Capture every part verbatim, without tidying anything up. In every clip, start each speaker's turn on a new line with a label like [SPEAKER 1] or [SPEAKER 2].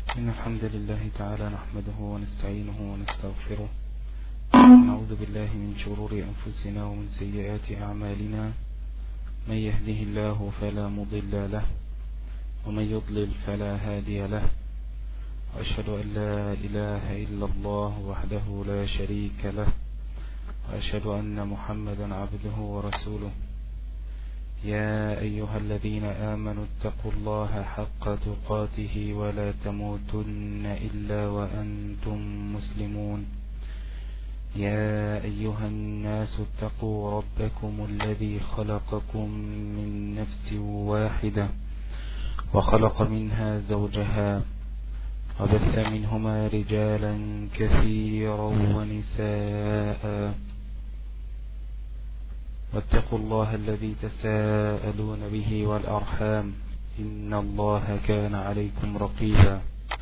[SPEAKER 1] إن الحمد لله تعالى نحمده ونستعينه ونستغفره ونعوذ بالله من شرور أنفسنا ومن سيئات أعمالنا. من يهده الله فلا مضل له ومن يضلل فلا هادي له. وأشهد أن لا إله إلا الله وحده لا شريك له، وأشهد أن محمدا عبده ورسوله. يا أيها الذين آمنوا اتقوا الله حق تقاته ولا تموتن إلا وأنتم مسلمون. يا أيها الناس اتقوا ربكم الذي خلقكم من نفس واحدة وخلق منها زوجها وبث منهما رجالا كثيرا ونساء، واتقوا الله الذي تساءلون به والأرحام إن الله كان عليكم رقيبا.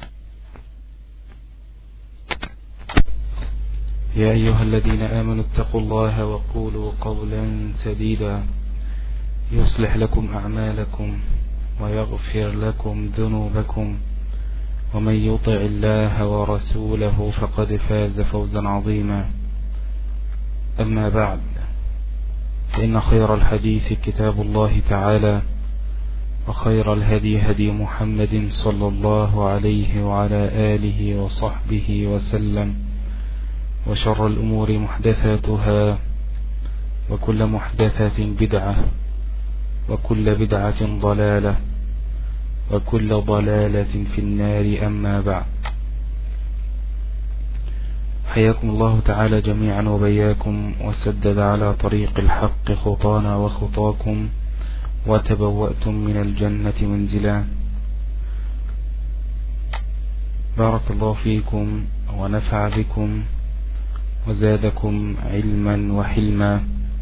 [SPEAKER 1] يا أيها الذين آمنوا اتقوا الله وقولوا قولا سديدا يصلح لكم أعمالكم ويغفر لكم ذنوبكم، ومن يطع الله ورسوله فقد فاز فوزا عظيما. أما بعد، فإن خير الحديث كتاب الله تعالى، وخير الهدي هدي محمد صلى الله عليه وعلى آله وصحبه وسلم، وشر الأمور محدثاتها، وكل محدثة بدعة، وكل بدعة ضلالة، وكل ضلالة في النار. أما بعد، حياكم الله تعالى جميعا وبياكم، وسدد على طريق الحق خطانا وخطاكم، وتبوأتم من الجنة منزلا. بارك الله فيكم ونفع بكم وزادكم علما وحلما.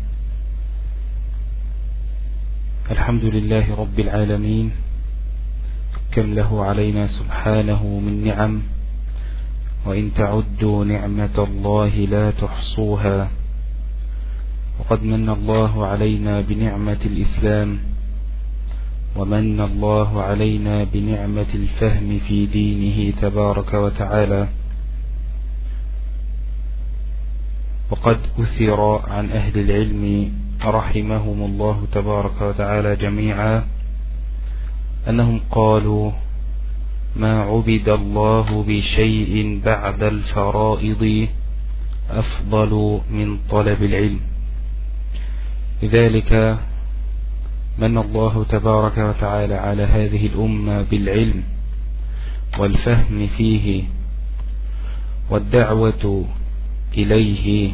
[SPEAKER 1] الحمد لله رب العالمين، كم له علينا سبحانه من نعم، وإن تعدوا نعمة الله لا تحصوها. وقد من الله علينا بنعمة الإسلام، ومن الله علينا بنعمة الفهم في دينه تبارك وتعالى. وقد أثر عن أهل العلم رحمهم الله تبارك وتعالى جميعا أنهم قالوا: ما عبد الله بشيء بعد الفرائض أفضل من طلب العلم. لذلك من الله تبارك وتعالى على هذه الأمة بالعلم والفهم فيه والدعوة إليه،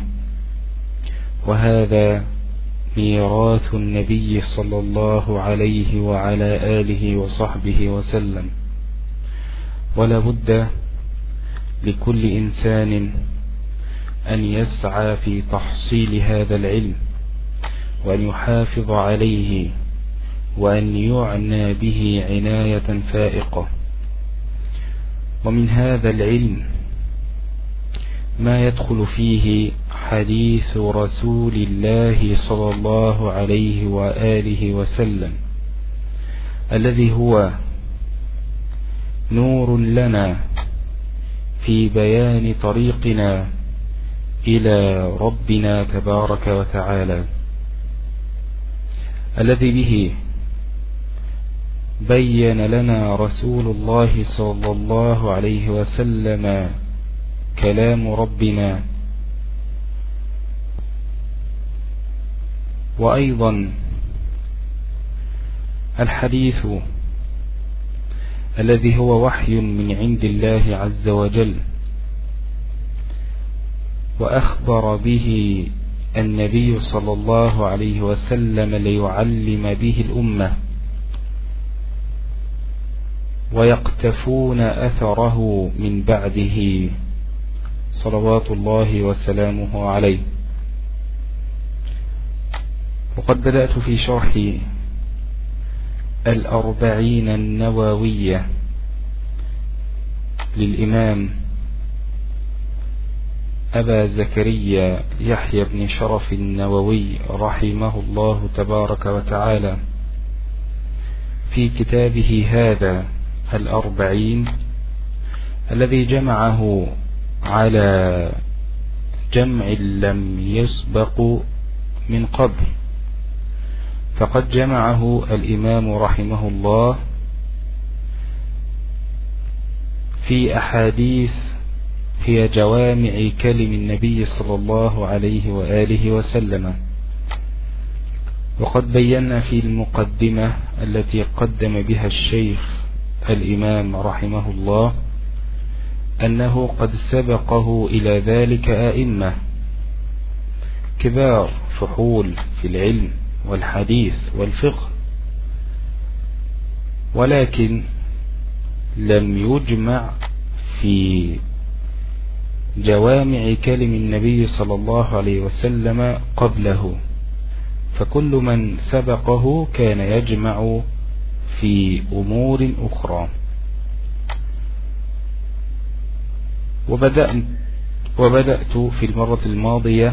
[SPEAKER 1] وهذا ميراث النبي صلى الله عليه وعلى آله وصحبه وسلم. ولا بد لكل إنسان أن يسعى في تحصيل هذا العلم، وأن يحافظ عليه، وأن يعنى به عناية فائقة. ومن هذا العلم ما يدخل فيه حديث رسول الله صلى الله عليه وآله وسلم، الذي هو نور لنا في بيان طريقنا إلى ربنا تبارك وتعالى، الذي به بين لنا رسول الله صلى الله عليه وسلم كلام ربنا. وأيضا الحديث الذي هو وحي من عند الله عز وجل، وأخبر به النبي صلى الله عليه وسلم ليعلم به الأمة، ويقتفون أثره من بعده صلوات الله وسلامه عليه. وقد بدأت في شرح الأربعين النووية للإمام أبا زكريا يحيى بن شرف النووي رحمه الله تبارك وتعالى في كتابه هذا الأربعين الذي جمعه على جمع لم يسبق من قبل، فقد جمعه الإمام رحمه الله في أحاديث هي جوامع كلم النبي صلى الله عليه وآله وسلم. وقد بينا في المقدمة التي قدم بها الشيخ الإمام رحمه الله أنه قد سبقه إلى ذلك أئمة كبار فحول في العلم والحديث والفقه، ولكن لم يجمع في جوامع كلم النبي صلى الله عليه وسلم قبله، فكل من سبقه كان يجمع في أمور أخرى. وبدأت, وبدأت في المرة الماضية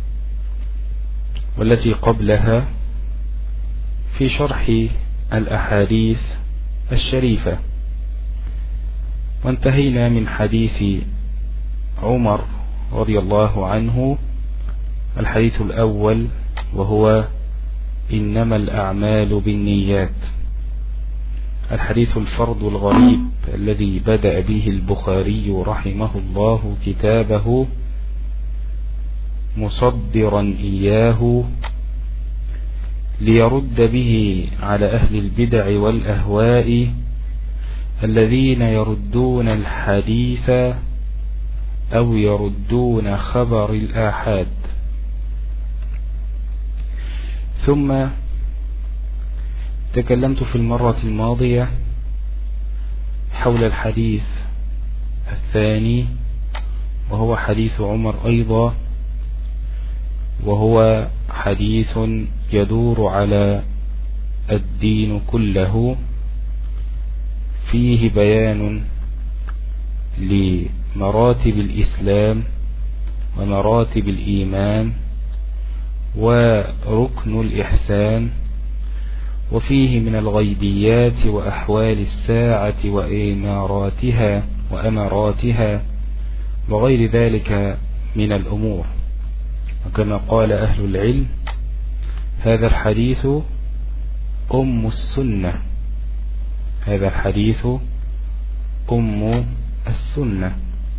[SPEAKER 1] والتي قبلها في شرح الأحاديث الشريفة، وانتهينا من حديث عمر رضي الله عنه، الحديث الأول وهو إنما الأعمال بالنيات، الحديث الفرد الغريب الذي بدأ به البخاري رحمه الله كتابه مصدرا إياه ليرد به على أهل البدع والأهواء الذين يردون الحديث أو يردون خبر الآحاد. ثم تكلمت في المرة الماضية حول الحديث الثاني وهو حديث عمر أيضا، وهو حديث يدور على الدين كله، فيه بيان لمراتب الإسلام ومراتب الإيمان وركن الإحسان، وفيه من الغيبيات وأحوال الساعة وإماراتها وأماراتها وغير ذلك من الأمور. وكما قال أهل العلم هذا الحديث أم السنة، هذا الحديث أم السنة.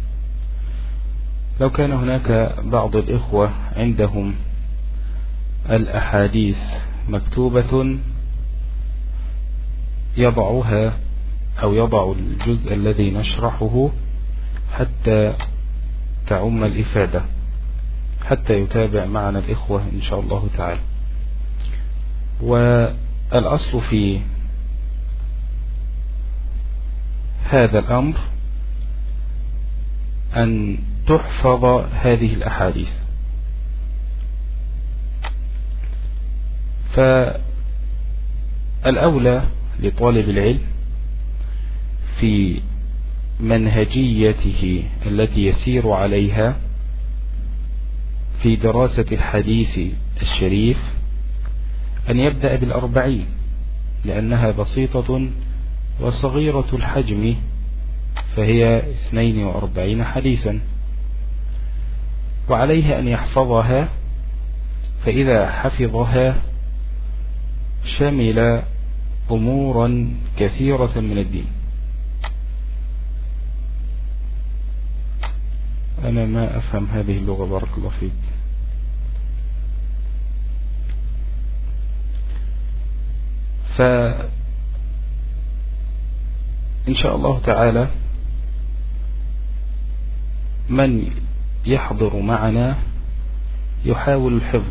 [SPEAKER 1] لو كان هناك بعض الإخوة عندهم الأحاديث مكتوبة يضعها أو يضع الجزء الذي نشرحه حتى تعم الإفادة، حتى يتابع معنا الإخوة إن شاء الله تعالى. والأصل في هذا الأمر أن تحفظ هذه الأحاديث، فالأولى لطالب العلم في منهجيته التي يسير عليها في دراسة الحديث الشريف أن يبدأ بالأربعين، لأنها بسيطة وصغيرة الحجم، فهي اثنين وأربعين حديثا، وعليه أن يحفظها، فإذا حفظها شمل أمورا كثيرة من الدين. أنا ما أفهم هذه اللغة، بارك الله فيك. فإن شاء الله تعالى من يحضر معنا يحاول الحفظ،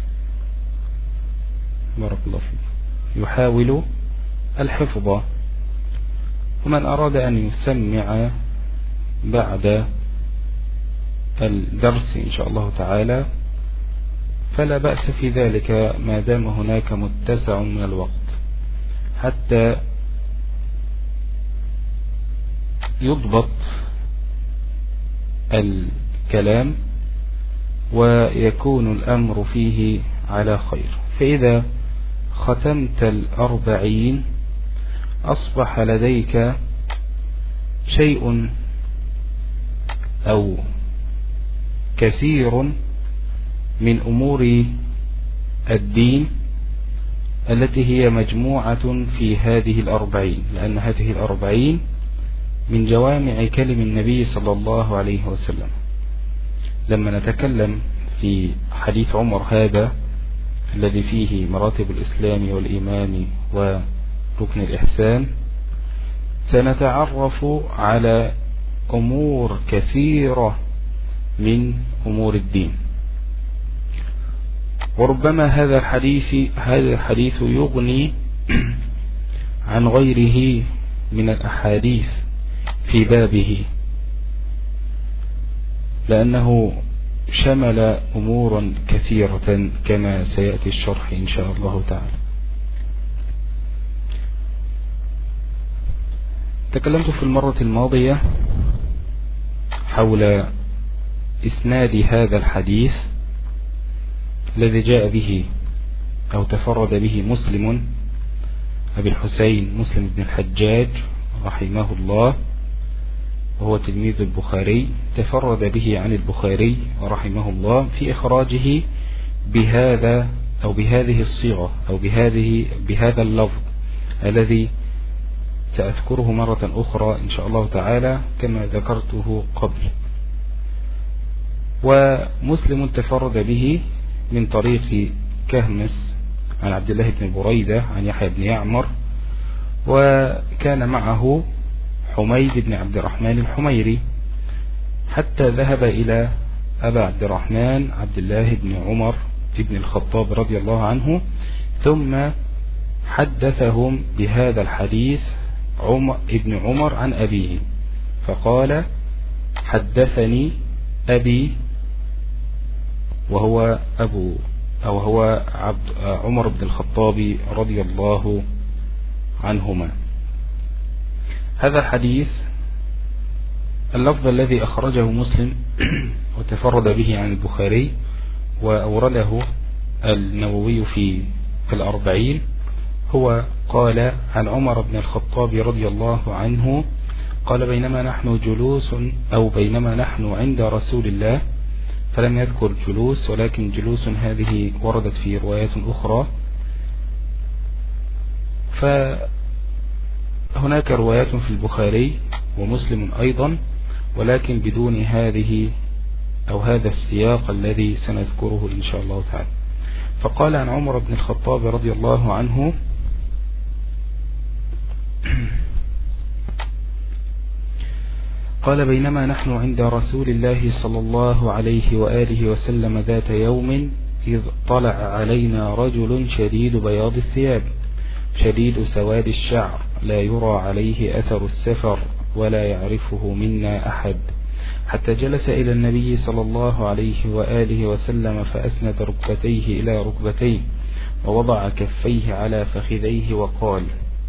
[SPEAKER 1] بارك الله فيك، يحاول الحفظ. ومن أراد أن يسمع بعد الدرس إن شاء الله تعالى فلا بأس في ذلك، ما دام هناك متسع من الوقت حتى يضبط الكلام ويكون الأمر فيه على خير. فإذا ختمت الأربعين أصبح لديك شيء أو كثير من أمور الدين التي هي مجموعة في هذه الأربعين، لأن هذه الأربعين من جوامع كلم النبي صلى الله عليه وسلم. لما نتكلم في حديث عمر هذا الذي فيه مراتب الإسلام والإيمان وركن الإحسان، سنتعرف على أمور كثيرة من أمور الدين. وربما هذا الحديث هذا الحديث يغني عن غيره من الأحاديث في بابه، لأنه شمل أمورا كثيرة كما سيأتي الشرح إن شاء الله تعالى. تكلمت في المرة الماضية حول إسناد هذا الحديث الذي جاء به أو تفرد به مسلم أبي الحسين مسلم بن الحجاج رحمه الله، وهو تلميذ البخاري، تفرد به عن البخاري رحمه الله في إخراجه بهذا أو بهذه الصيغة أو بهذه بهذا اللفظ الذي سأذكره مرة أخرى إن شاء الله تعالى كما ذكرته قبل. ومسلم تفرد به من طريق كهمس عن عبد الله بن بريدة عن يحيى بن يعمر، وكان معه حميد بن عبد الرحمن الحميري، حتى ذهب إلى أبا عبد الرحمن عبد الله بن عمر بن الخطاب رضي الله عنه، ثم حدثهم بهذا الحديث عمر ابن عمر عن أبيه، فقال حدثني أبي، وهو أبو أو هو عبد عمر بن الخطاب رضي الله عنهما. هذا الحديث اللفظ الذي أخرجه مسلم وتفرد به عن البخاري وأورده النووي في الأربعين، هو قال عن عمر بن الخطاب رضي الله عنه قال بينما نحن جلوس أو بينما نحن عند رسول الله، فلم يذكر جلوس ولكن جلوس هذه وردت في روايات أخرى، فهناك روايات في البخاري ومسلم أيضا ولكن بدون هذه أو هذا السياق الذي سنذكره إن شاء الله تعالى. فقال عن عمر بن الخطاب رضي الله عنه قال بينما نحن عند رسول الله صلى الله عليه وآله وسلم ذات يوم إذ طلع علينا رجل شديد بياض الثياب شديد سواد الشعر لا يرى عليه أثر السفر ولا يعرفه منا أحد، حتى جلس إلى النبي صلى الله عليه وآله وسلم فأسند ركبتيه إلى ركبتيه ووضع كفيه على فخذيه وقال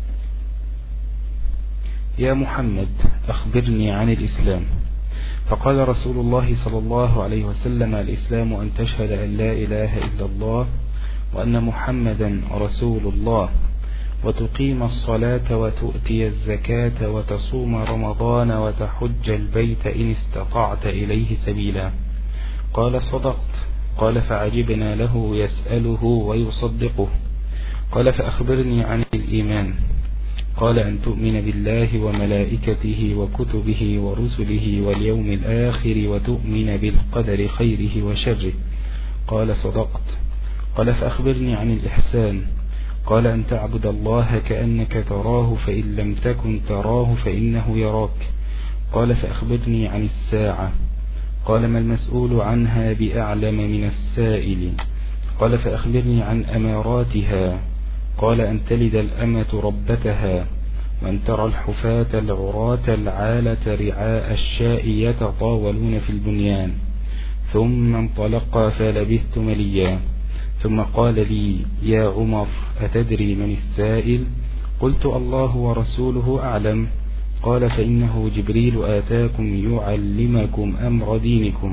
[SPEAKER 1] يا محمد أخبرني عن الإسلام. فقال رسول الله صلى الله عليه وسلم الإسلام أن تشهد أن لا إله إلا الله وأن محمدا رسول الله وتقيم الصلاة وتؤتي الزكاة وتصوم رمضان وتحج البيت إن استطعت إليه سبيلا. قال صدقت. قال فعجبنا له يسأله ويصدقه. قال فأخبرني عن الإيمان. قال أن تؤمن بالله وملائكته وكتبه ورسله واليوم الآخر وتؤمن بالقدر خيره وشره. قال صدقت. قال فأخبرني عن الإحسان. قال أن تعبد الله كأنك تراه فإن لم تكن تراه فإنه يراك. قال فأخبرني عن الساعة. قال ما المسؤول عنها بأعلم من السائل. قال فأخبرني عن أماراتها. قال أن تلد الأمة ربتها وأن ترى الحفاة العراة العالة رعاء الشاء يتطاولون في البنيان. ثم انطلق فلبثت مليا، ثم قال لي يا عمر أتدري من السائل؟ قلت الله ورسوله أعلم. قال فإنه جبريل آتاكم يعلمكم أمر دينكم.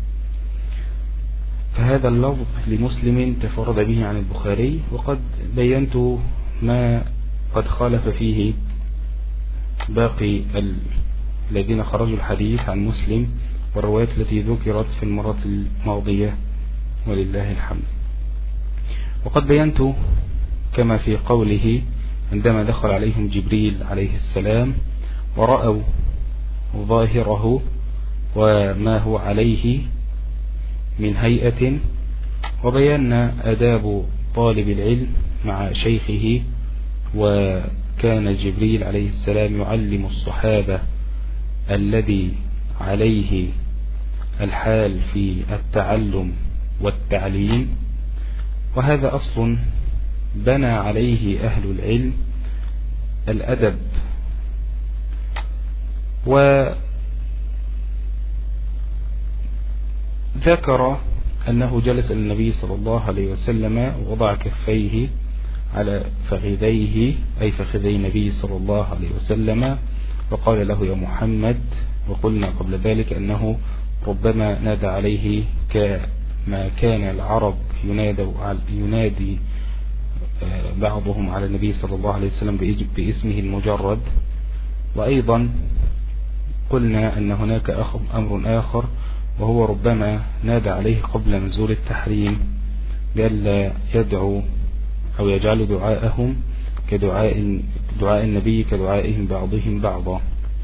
[SPEAKER 1] فهذا اللفظ لمسلم تفرد به عن البخاري، وقد بينت ما قد خالف فيه باقي الذين خرجوا الحديث عن مسلم والروايات التي ذكرت في المرة الماضية، ولله الحمد. وقد بينت كما في قوله عندما دخل عليهم جبريل عليه السلام ورأوا ظاهره وما هو عليه من هيئة، وبينا آداب طالب العلم مع شيخه. وكان جبريل عليه السلام يعلم الصحابة الذي عليه الحال في التعلم والتعليم، وهذا أصل بنى عليه أهل العلم الأدب. وذكر أنه جلس النبي صلى الله عليه وسلم ووضع كفيه على فخذيه أي فخذي النبي صلى الله عليه وسلم، وقال له يا محمد. وقلنا قبل ذلك أنه ربما نادى عليه كما كان العرب ينادي بعضهم على النبي صلى الله عليه وسلم باسمه المجرد. وأيضا قلنا أن هناك أمر آخر، وهو ربما نادى عليه قبل نزول التحريم بألا يدعو أو يجعل دعاءهم كدعاء دعاء النبي كدعائهم بعضهم بعضا.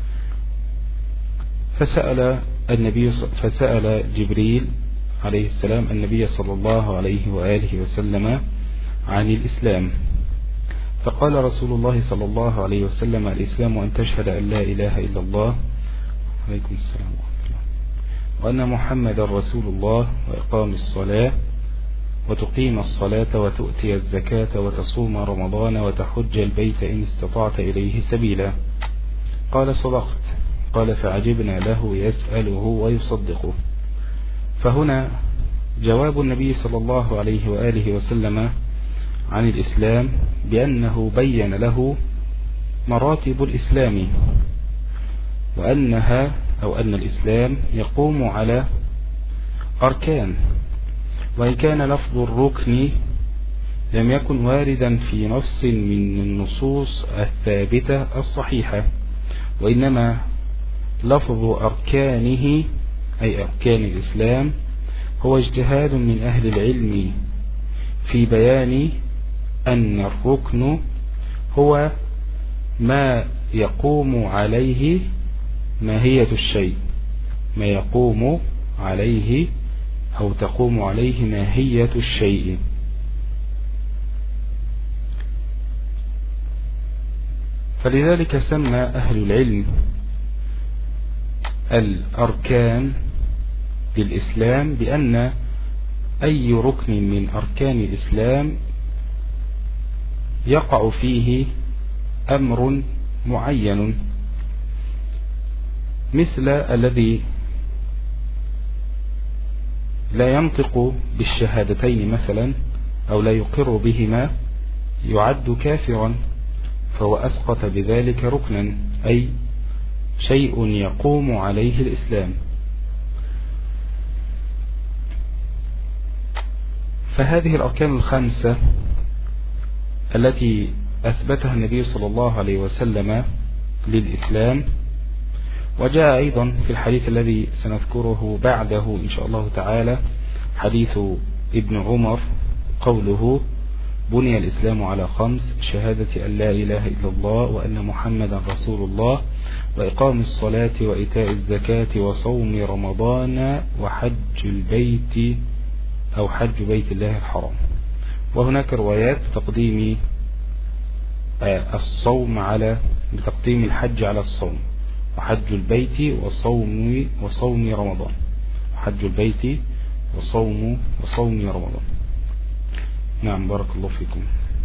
[SPEAKER 1] فسأل النبي فسأل جبريل عليه السلام النبي صلى الله عليه وآله وسلم عن الإسلام، فقال رسول الله صلى الله عليه وسلم الإسلام أن تشهد أن لا إله إلا الله عليكم السلام ورحمة الله وأن محمد رسول الله، وإقام الصلاة، وتقيم الصلاة، وتؤتي الزكاة، وتصوم رمضان، وتحج البيت إن استطعت إليه سبيلا. قال صدقت. قال فعجبنا له يسأله ويصدقه. فهنا جواب النبي صلى الله عليه وآله وسلم عن الإسلام بأنه بين له مراتب الإسلام، وأنها أو أن الإسلام يقوم على أركان، وإن كان لفظ الركن لم يكن واردا في نص من النصوص الثابتة الصحيحة، وإنما لفظ أركانه أي أركان الإسلام هو اجتهاد من أهل العلم في بيان أن الركن هو ما يقوم عليه ماهية الشيء، ما يقوم عليه أو تقوم عليه ماهية الشيء. فلذلك سمى أهل العلم الأركان للإسلام بأن أي ركن من أركان الإسلام يقع فيه أمر معين، مثل الذي لا ينطق بالشهادتين مثلا أو لا يقر بهما يعد كافرا، فهو أسقط بذلك ركنا، أي شيء يقوم عليه الإسلام. فهذه الأركان الخمسة التي أثبتها النبي صلى الله عليه وسلم للإسلام، وجاء أيضا في الحديث الذي سنذكره بعده إن شاء الله تعالى حديث ابن عمر قوله بني الإسلام على خمس: شهادة أن لا إله إلا الله وأن محمدا رسول الله، وإقام الصلاة، وإيتاء الزكاة، وصوم رمضان، وحج البيت أو حج بيت الله الحرام. وهناك روايات بتقديم الصوم على بتقديم الحج على الصوم، وحج البيت وصوم وصوم رمضان، وحج البيت وصوم وصوم رمضان. نعم، بارك الله فيكم.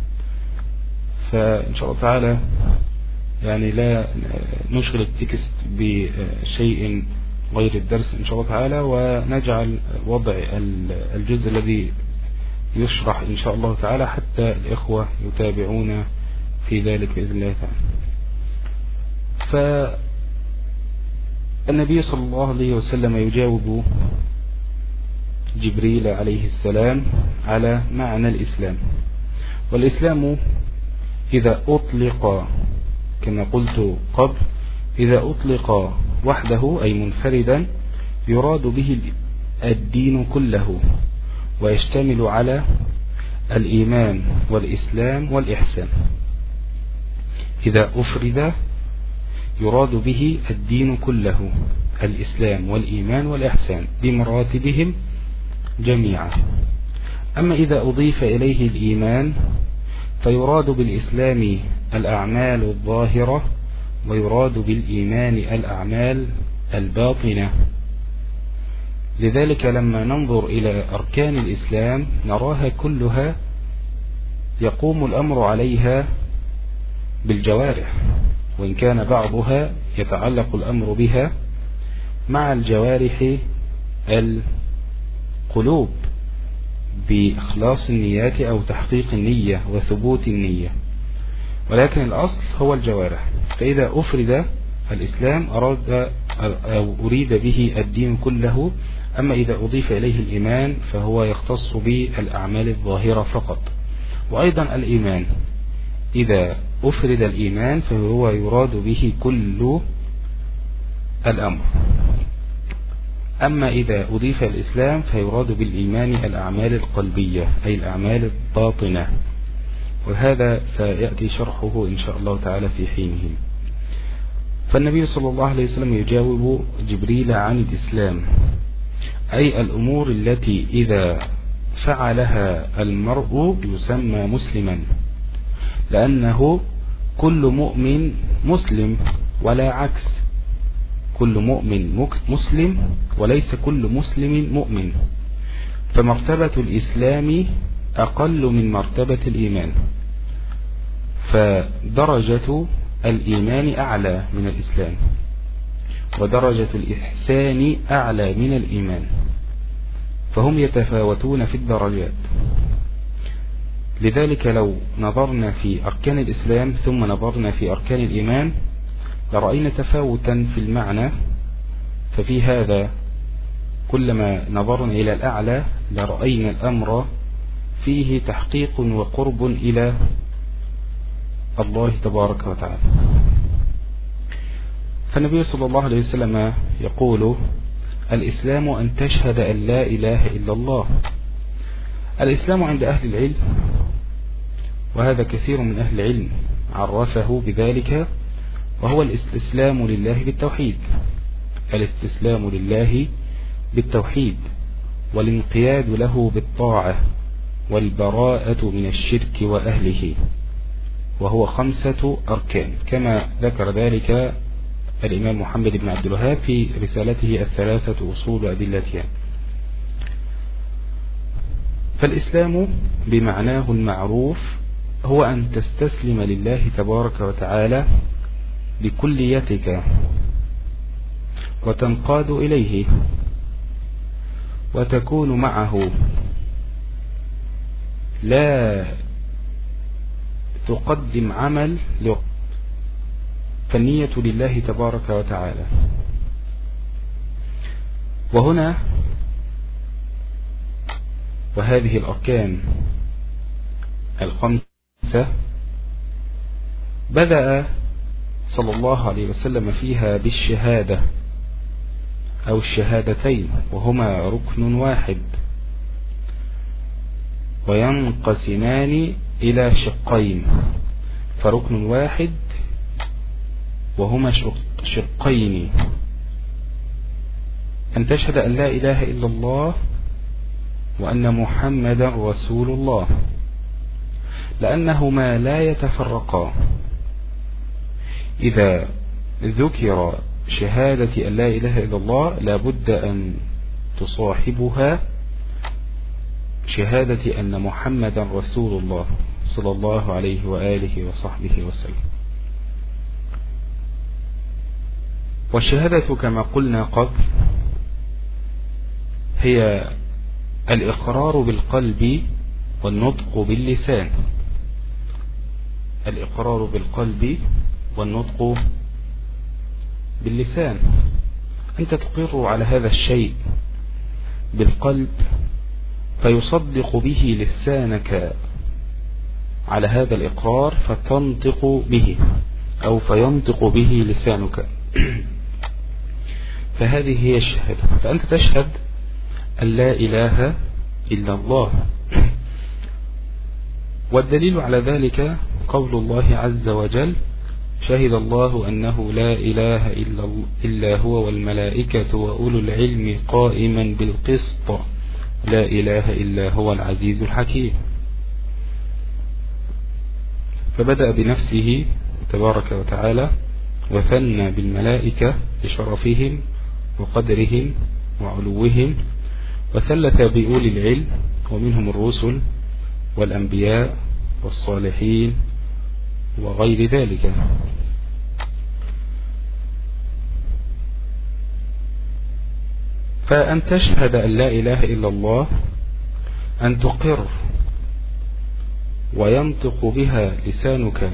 [SPEAKER 1] فإن شاء الله تعالى يعني لا نشغل التكست بشيء غير الدرس إن شاء الله تعالى، ونجعل وضع الجزء الذي يشرح إن شاء الله تعالى حتى الإخوة يتابعون في ذلك بإذن الله تعالى. فالنبي صلى الله عليه وسلم يجاوب جبريل عليه السلام على معنى الإسلام. والإسلام إذا أطلق كما قلت قبل، إذا أطلق وحده أي منفردا يراد به الدين كله، ويشتمل على الإيمان والإسلام والإحسان. إذا أفرد يراد به الدين كله، الإسلام والإيمان والإحسان بمراتبهم جميعا. أما إذا أضيف إليه الإيمان فيراد بالإسلام الأعمال الظاهرة، ويراد بالإيمان الأعمال الباطنة. لذلك لما ننظر إلى أركان الإسلام نراها كلها يقوم الأمر عليها بالجوارح، وإن كان بعضها يتعلق الأمر بها مع الجوارح القلوب بإخلاص النيات أو تحقيق النية وثبوت النية، ولكن الأصل هو الجوارح. فإذا أفرد الإسلام أراد أو أريد به الدين كله. أما إذا أضيف إليه الإيمان فهو يختص بالأعمال الظاهرة فقط. وأيضا الإيمان إذا أفرد الإيمان فهو يراد به كل الأمر. أما إذا أضيف الإسلام فيراد بالإيمان الأعمال القلبية أي الأعمال الباطنة، وهذا سيأتي شرحه إن شاء الله تعالى في حينه. فالنبي صلى الله عليه وسلم يجاوب جبريل عن الإسلام، أي الأمور التي إذا فعلها المرء يسمى مسلما، لأنه كل مؤمن مسلم ولا عكس، كل مؤمن مسلم وليس كل مسلم مؤمن. فمرتبة الإسلام أقل من مرتبة الإيمان، فدرجة الإيمان أعلى من الإسلام، ودرجة الإحسان أعلى من الإيمان، فهم يتفاوتون في الدرجات. لذلك لو نظرنا في أركان الإسلام ثم نظرنا في أركان الإيمان لرأينا تفاوتا في المعنى. ففي هذا كلما نظرنا إلى الأعلى لرأينا الأمر فيه تحقيق وقرب إلى الله تبارك وتعالى. فالنبي صلى الله عليه وسلم يقول: الإسلام أن تشهد أن لا إله إلا الله. الإسلام عند أهل العلم، وهذا كثير من أهل العلم عرفه بذلك، وهو الاستسلام لله بالتوحيد، الاستسلام لله بالتوحيد والانقياد له بالطاعة والبراءة من الشرك وأهله، وهو خمسة أركان كما ذكر ذلك الإمام محمد بن عبد الوهاب في رسالته الثلاثة أصول أدلتها. فالإسلام بمعناه المعروف هو أن تستسلم لله تبارك وتعالى بكليتك وتنقاد إليه وتكون معه، لا تقدم عمل، فالنية لله تبارك وتعالى. وهنا وهذه الأركان الخمسة بدأ صلى الله عليه وسلم فيها بالشهادة أو الشهادتين، وهما ركن واحد وينقسمان إلى شقين، فركن واحد وهما شقين: أن تشهد أن لا إله إلا الله وأن محمدا رسول الله، لأنهما لا يتفرقا. إذا ذكر شهادة أن لا إله إلا الله لابد أن تصاحبها شهادة أن محمدا رسول الله صلى الله عليه وآله وصحبه وسلم. والشهادة كما قلنا قبل هي الإقرار بالقلب والنطق باللسان، الإقرار بالقلب والنطق باللسان. أنت تقر على هذا الشيء بالقلب فيصدق به لسانك على هذا الإقرار فتنطق به أو فينطق به لسانك. فهذه هي الشهادة. فأنت تشهد أن لا إله إلا الله. والدليل على ذلك قول الله عز وجل: شهد الله أنه لا إله إلا هو والملائكة وأولو العلم قائما بالقسط لا إله إلا هو العزيز الحكيم. فبدأ بنفسه تبارك وتعالى وثنى بالملائكة لشرفهم وقدرهم وعلوهم، وثلث بأولي العلم ومنهم الرسل والأنبياء والصالحين وغير ذلك. فأن تشهد أن لا إله إلا الله، أن تقر وينطق بها لسانك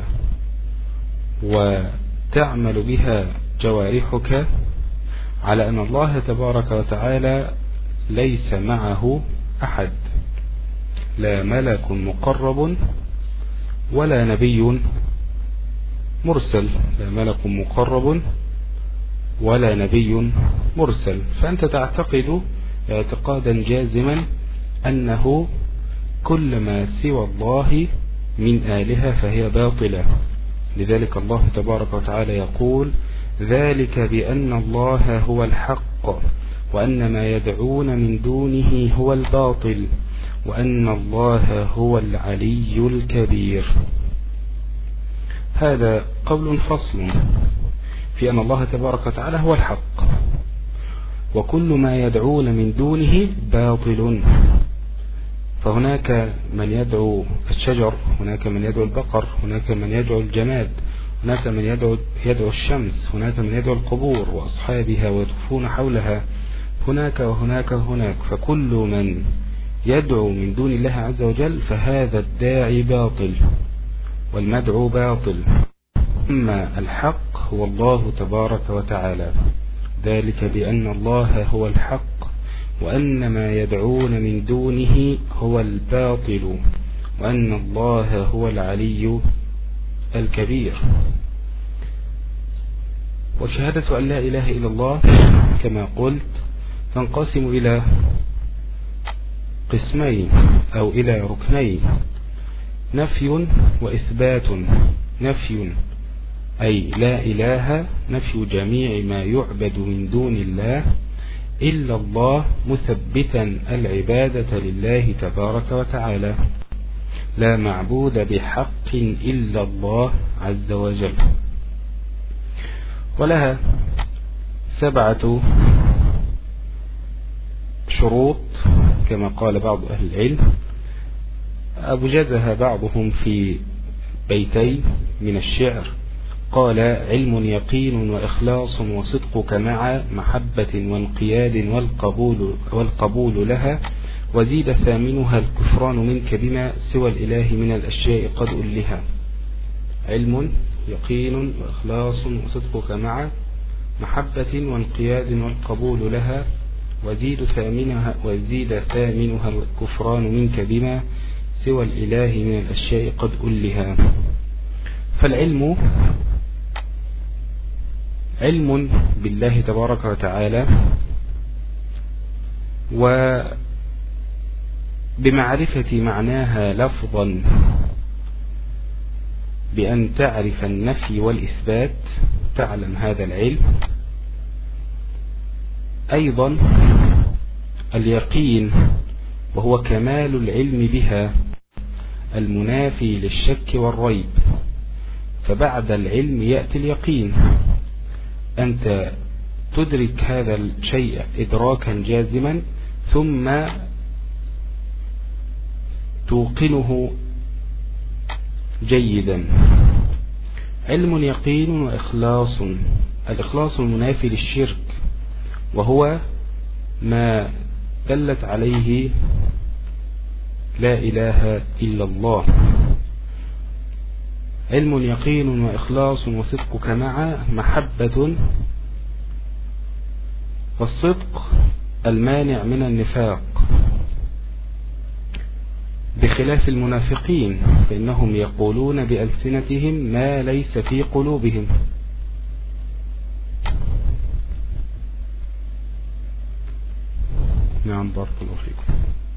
[SPEAKER 1] وتعمل بها جوارحك على أن الله تبارك وتعالى ليس معه أحد، لا ملك مقرب ولا نبي مرسل، لا ملك مقرب ولا نبي مرسل. فأنت تعتقد اعتقادا جازما أنه كل ما سوى الله من آلهة فهي باطلة. لذلك الله تبارك وتعالى يقول: ذلك بأن الله هو الحق وأن ما يدعون من دونه هو الباطل وأن الله هو العلي الكبير. هذا قول فصل في أن الله تبارك وتعالى هو الحق، وكل ما يدعون من دونه باطل. فهناك من يدعو الشجر، هناك من يدعو البقر، هناك من يدعو الجماد، هناك من يدعو, يدعو الشمس، هناك من يدعو القبور وأصحابها ويطوفون حولها، هناك وهناك وهناك. فكل من يدعو من دون الله عز وجل فهذا الداعي باطل والمدعو باطل. أما الحق هو الله تبارك وتعالى، ذلك بأن الله هو الحق وأن ما يدعون من دونه هو الباطل وأن الله هو العلي الكبير. وشهادة أن لا إله إلا الله كما قلت تنقسم إلى قسمين أو إلى ركنين: نفي وإثبات. نفي أي لا إله، نفي جميع ما يعبد من دون الله إلا الله، مثبتا العبادة لله تبارك وتعالى، لا معبود بحق إلا الله عز وجل. ولها سبعة شروط كما قال بعض أهل العلم، أوجزها بعضهم في بيتين من الشعر. قال: علم يقين وإخلاص وصدقك مع محبة وانقياد والقبول, والقبول لها، وزيد ثامنها الكفران منك بما سوى الإله من الأشياء قد ألها. علم يقين وإخلاص وصدقك مع محبة وانقياد والقبول لها، وزيد ثامنها, وزيد ثامنها الكفران منك بما سوى الإله من الأشياء قد ألها. فالعلم علم بالله تبارك وتعالى وبمعرفة معناها لفظا، بأن تعرف النفي والإثبات تعلم هذا العلم. أيضا اليقين وهو كمال العلم بها المنافي للشك والريب، فبعد العلم يأتي اليقين، أنت تدرك هذا الشيء إدراكا جازما ثم توقنه جيدا. علم يقين وإخلاص. الإخلاص المنافي للشرك وهو ما دلت عليه لا إله إلا الله. علم يقين وإخلاص وصدقك مع محبة، والصدق المانع من النفاق بخلاف المنافقين فإنهم يقولون بألسنتهم ما ليس في قلوبهم. نعم بارك الله فيكم.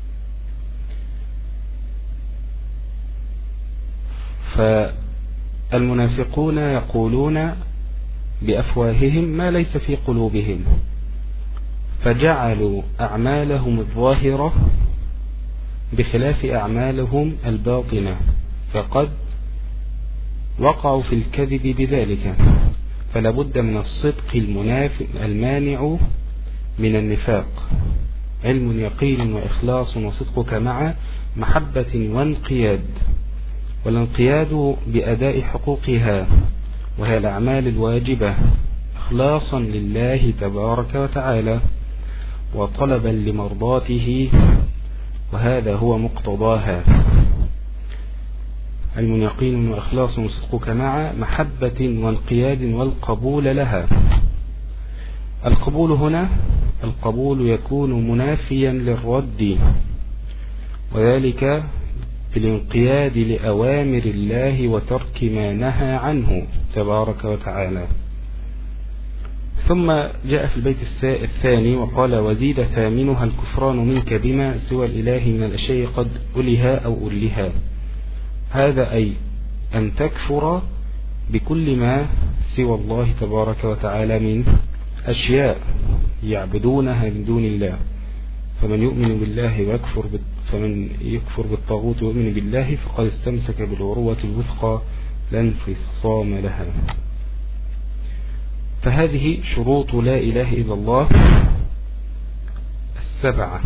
[SPEAKER 1] فالمنافقون يقولون بأفواههم ما ليس في قلوبهم، فجعلوا أعمالهم الظاهرة بخلاف أعمالهم الباطنة، فقد وقعوا في الكذب بذلك. فلا بد من الصدق المنافق المانع من النفاق، علم يقين وإخلاص وصدقك مع محبة وانقياد، والانقياد بأداء حقوقها وهي الأعمال الواجبة إخلاصا لله تبارك وتعالى وطلبا لمرضاته، وهذا هو مقتضاها. علم يقين وإخلاص وصدقك مع محبة وانقياد والقبول لها. القبول هنا القبول يكون منافيا للرد، وذلك بالانقياد لأوامر الله وترك ما نهى عنه تبارك وتعالى. ثم جاء في البيت الثاني وقال: وزيد ثامنها الكفران منك بما سوى الإله من الأشياء قد ألها أو ألها. هذا أي أن تكفر بكل ما سوى الله تبارك وتعالى من أشياء يعبدونها من دون الله. فمن يؤمن بالله ويكفر فمن يكفر بالطاغوت ويؤمن بالله فقد استمسك بالعروة الوثقى لا انفصام لها. فهذه شروط لا إله إلا الله السبعة،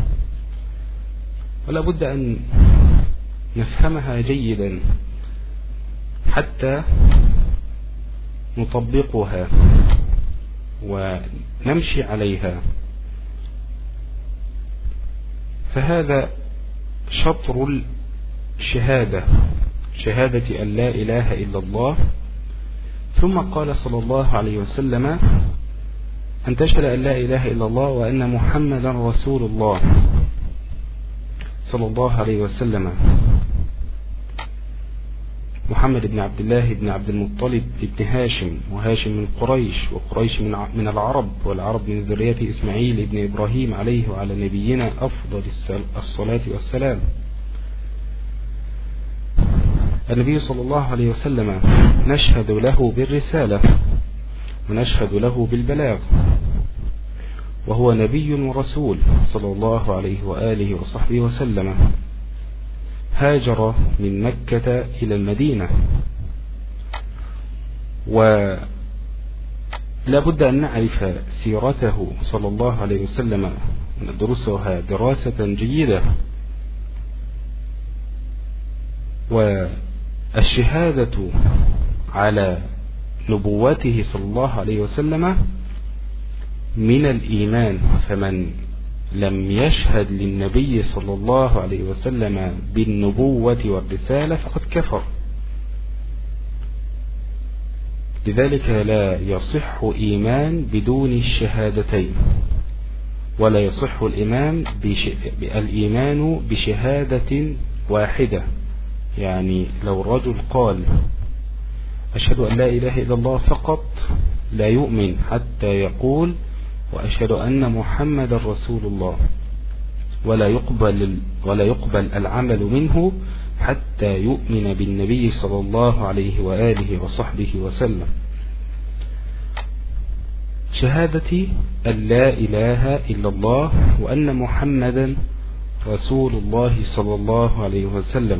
[SPEAKER 1] ولا بد أن نفهمها جيدا حتى نطبقها ونمشي عليها. فهذا شطر الشهادة، شهادة أن لا إله إلا الله. ثم قال صلى الله عليه وسلم: أن تشهد أن لا إله إلا الله وأن محمدا رسول الله صلى الله عليه وسلم. محمد بن عبد الله بن عبد المطلب بن هاشم، وهاشم من قريش، وقريش من العرب، والعرب من ذرية إسماعيل بن إبراهيم عليه وعلى نبينا أفضل الصلاة والسلام. النبي صلى الله عليه وسلم نشهد له بالرسالة ونشهد له بالبلاغ، وهو نبي ورسول صلى الله عليه وآله وصحبه وسلم. هاجر من مكة إلى المدينة، ولا بد أن نعرف سيرته صلى الله عليه وسلم، ندرسها دراسة جيدة. والشهادة على نبوته صلى الله عليه وسلم من الإيمان، فمن لم يشهد للنبي صلى الله عليه وسلم بالنبوة والرسالة فقد كفر. لذلك لا يصح إيمان بدون الشهادتين، ولا يصح الإيمان الإيمان بشهادة واحدة. يعني لو الرجل قال أشهد أن لا إله إلا الله فقط لا يؤمن حتى يقول وأشهد أن محمد رسول الله، ولا يقبل ولا يقبل العمل منه حتى يؤمن بالنبي صلى الله عليه وآله وصحبه وسلم. شهادة أن لا إله إلا الله وأن محمدا رسول الله صلى الله عليه وسلم.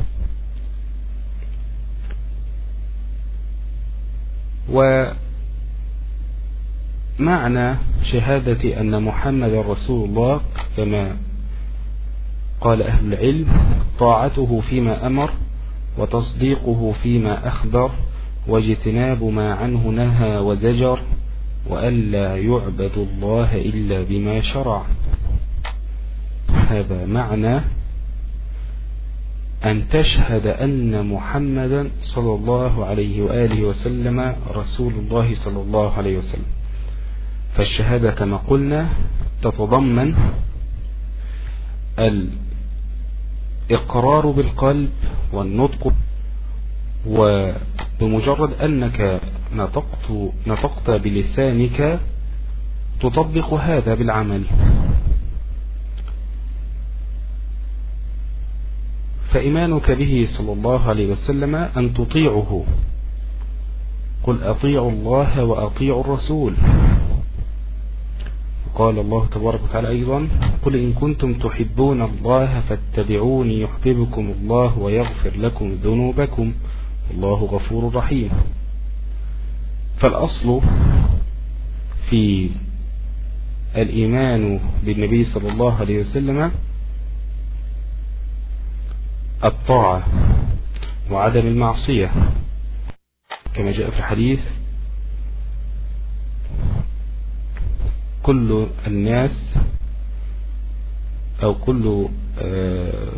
[SPEAKER 1] ومعنى شهادة أن محمد رسول الله كما قال أهل العلم: طاعته فيما أمر، وتصديقه فيما أخبر، واجتناب ما عنه نهى وزجر، وألا يعبد الله إلا بما شرع. هذا معنى أن تشهد أن محمدا صلى الله عليه وآله وسلم رسول الله صلى الله عليه وسلم. فالشهادة كما قلنا تتضمن الإقرار بالقلب والنطق، وبمجرد أنك نطقت, نطقت بلسانك تطبق هذا بالعمل. فإيمانك به صلى الله عليه وسلم أن تطيعه، قل أطيعوا الله وأطيعوا الرسول. قال الله تبارك وتعالى أيضا قل إن كنتم تحبون الله فاتبعوني يحببكم الله ويغفر لكم ذنوبكم والله غفور رحيم. فالأصل في الإيمان بالنبي صلى الله عليه وسلم الطاعة وعدم المعصية، كما جاء في الحديث كل الناس أو كل آه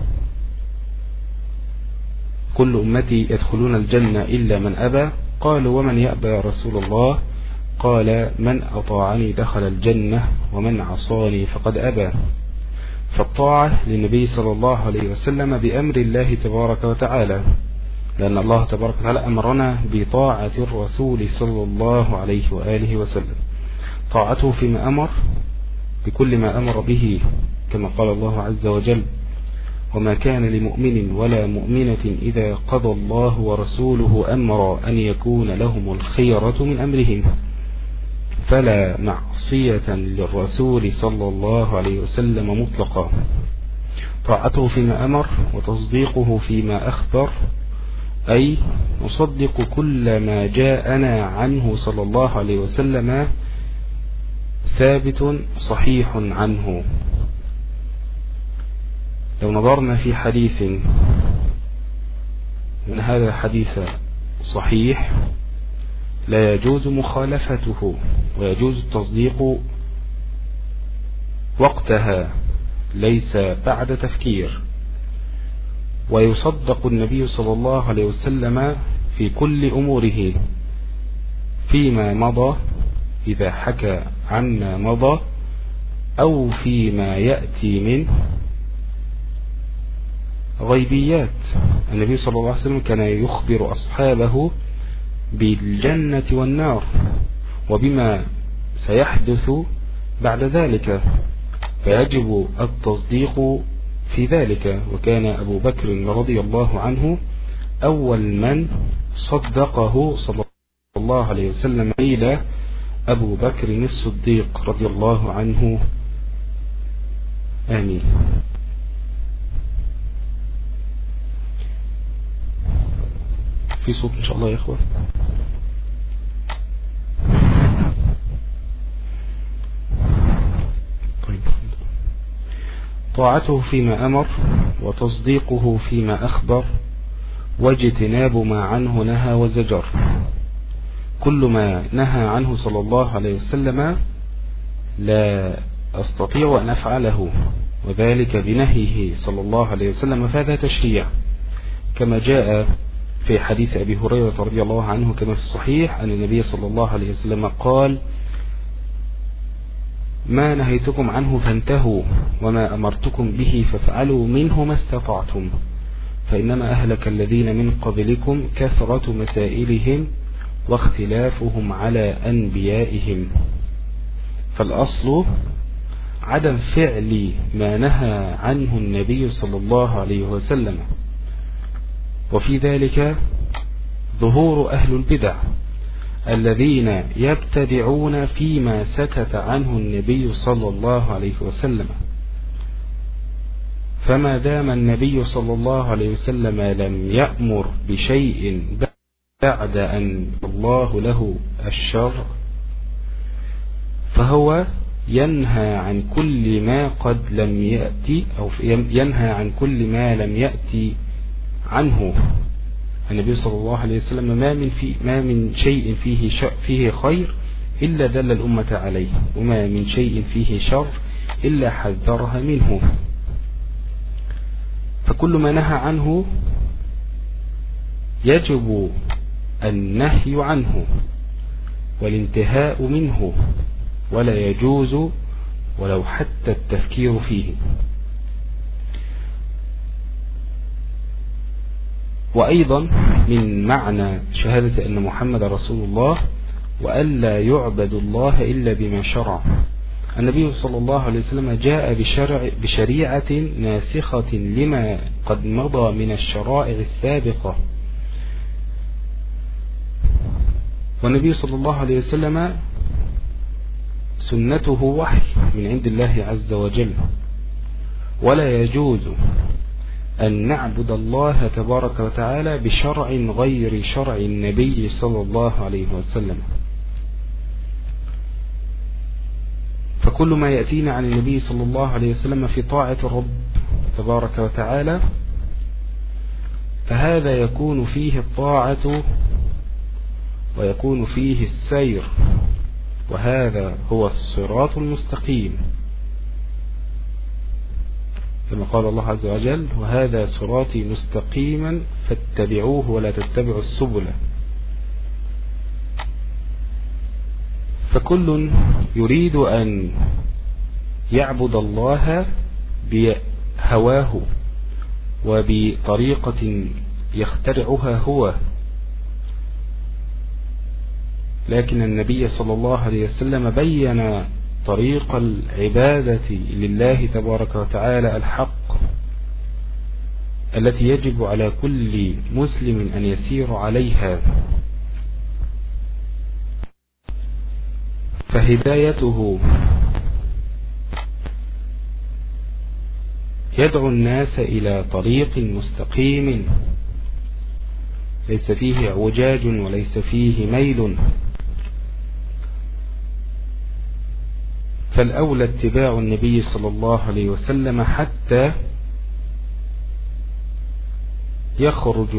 [SPEAKER 1] كل أمتي يدخلون الجنة إلا من أبى. قالوا ومن يأبى يا رسول الله؟ قال من أطاعني دخل الجنة ومن عصاني فقد أبى. فالطاعة للنبي صلى الله عليه وسلم بأمر الله تبارك وتعالى، لأن الله تبارك وتعالى أمرنا بطاعة الرسول صلى الله عليه وآله وسلم، طاعته فيما أمر بكل ما أمر به، كما قال الله عز وجل وما كان لمؤمن ولا مؤمنة إذا قضى الله ورسوله أمرا أن يكون لهم الخيرة من أمرهم. فلا معصية للرسول صلى الله عليه وسلم مطلقا، طاعته فيما أمر وتصديقه فيما أخبر، أي نصدق كل ما جاءنا عنه صلى الله عليه وسلم ثابت صحيح عنه. لو نظرنا في حديث من هذا حديث صحيح لا يجوز مخالفته ويجوز التصديق وقتها ليس بعد تفكير، ويصدق النبي صلى الله عليه وسلم في كل أموره فيما مضى إذا حكى عما مضى أو فيما يأتي من غيبيات. النبي صلى الله عليه وسلم كان يخبر أصحابه بالجنة والنار وبما سيحدث بعد ذلك، فيجب التصديق في ذلك. وكان أبو بكر رضي الله عنه أول من صدقه صلى الله عليه وسلم، إلى أبو بكر الصديق رضي الله عنه. آمين. في صوت إن شاء الله يا إخوة؟ طيب. طاعته فيما أمر وتصديقه فيما أخبر واجتناب ما عنه نهى وزجر. كل ما نهى عنه صلى الله عليه وسلم لا أستطيع أن أفعله، وذلك بنهيه صلى الله عليه وسلم، فهذا تشريع، كما جاء في حديث أبي هريرة رضي الله عنه كما في الصحيح أن النبي صلى الله عليه وسلم قال ما نهيتكم عنه فانتهوا وما أمرتكم به فافعلوا منه ما استطعتم، فإنما أهلك الذين من قبلكم كثرة مسائلهم واختلافهم على أنبيائهم. فالأصل عدم فعل ما نهى عنه النبي صلى الله عليه وسلم، وفي ذلك ظهور أهل البدع الذين يبتدعون فيما سكت عنه النبي صلى الله عليه وسلم. فما دام النبي صلى الله عليه وسلم لم يأمر بشيء بعد أن الله له الشر فهو ينهى عن كل ما قد لم يأتي، أو ينهى عن كل ما لم يأتي عنه النبي صلى الله عليه وسلم. ما من في ما من شيء فيه فيه خير إلا دل الأمة عليه، وما من شيء فيه شر إلا حذرها منه. فكل ما نهى عنه يجب النهي عنه والانتهاء منه، ولا يجوز ولو حتى التفكير فيه. وأيضا من معنى شهادة أن محمد رسول الله وألا يعبد الله إلا بما شرع، النبي صلى الله عليه وسلم جاء بشرع بشريعة ناسخة لما قد مضى من الشرائع السابقة، والنبي صلى الله عليه وسلم سنته وحي من عند الله عز وجل، ولا يجوز أن نعبد الله تبارك وتعالى بشرع غير شرع النبي صلى الله عليه وسلم. فكل ما يأتينا عن النبي صلى الله عليه وسلم في طاعة الرب تبارك وتعالى فهذا يكون فيه الطاعة ويكون فيه السير، وهذا هو الصراط المستقيم، كما قال الله عز وجل: وهذا صراطي مستقيما فاتبعوه ولا تتبعوا السبل. فكل يريد أن يعبد الله بهواه وبطريقة يخترعها هو، لكن النبي صلى الله عليه وسلم بين طريق العبادة لله تبارك وتعالى الحق التي يجب على كل مسلم أن يسير عليها، فهدايته يدعو الناس إلى طريق مستقيم ليس فيه اعوجاج وليس فيه ميل، فالأولى اتباع النبي صلى الله عليه وسلم حتى يخرج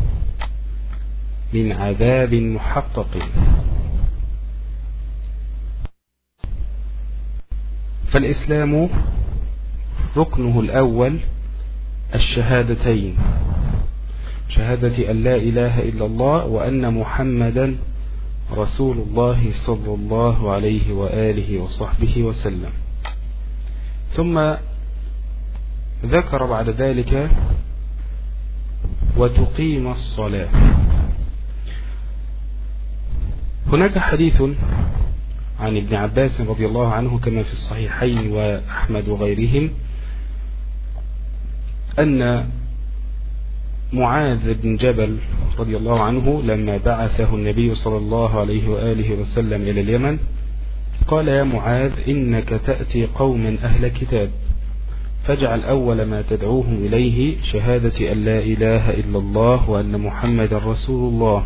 [SPEAKER 1] من عذاب محقق. فالإسلام ركنه الأول الشهادتين، شهادة أن لا إله إلا الله وأن محمدا رسول الله صلى الله عليه وآله وصحبه وسلم. ثم ذكر بعد ذلك: وتقيم الصلاة. هناك حديث عن ابن عباس رضي الله عنه كما في الصحيحين وأحمد وغيرهم أن معاذ بن جبل رضي الله عنه لما بعثه النبي صلى الله عليه وآله وسلم إلى اليمن قال: يا معاذ إنك تأتي قوما أهل كتاب، فاجعل أول ما تدعوهم إليه شهادة أن لا إله إلا الله وأن محمد رسول الله،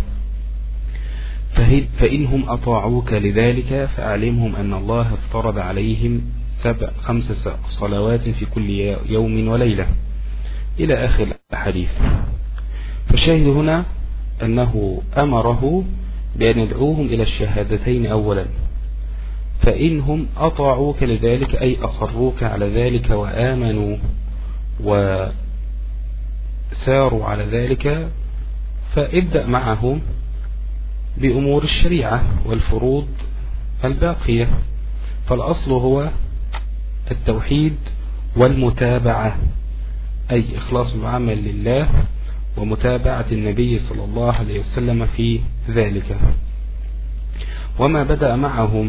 [SPEAKER 1] فإنهم أطاعوك لذلك فأعلمهم أن الله افترض عليهم سبع خمس صلوات في كل يوم وليلة، إلى آخر الحديث. فالشاهد هنا أنه أمره بأن يدعوهم إلى الشهادتين أولا، فإنهم أطاعوك لذلك أي أقروك على ذلك وآمنوا وساروا على ذلك، فابدأ معهم بأمور الشريعة والفروض الباقية. فالأصل هو التوحيد والمتابعة، أي إخلاص العمل لله ومتابعة النبي صلى الله عليه وسلم في ذلك. وما بدأ معهم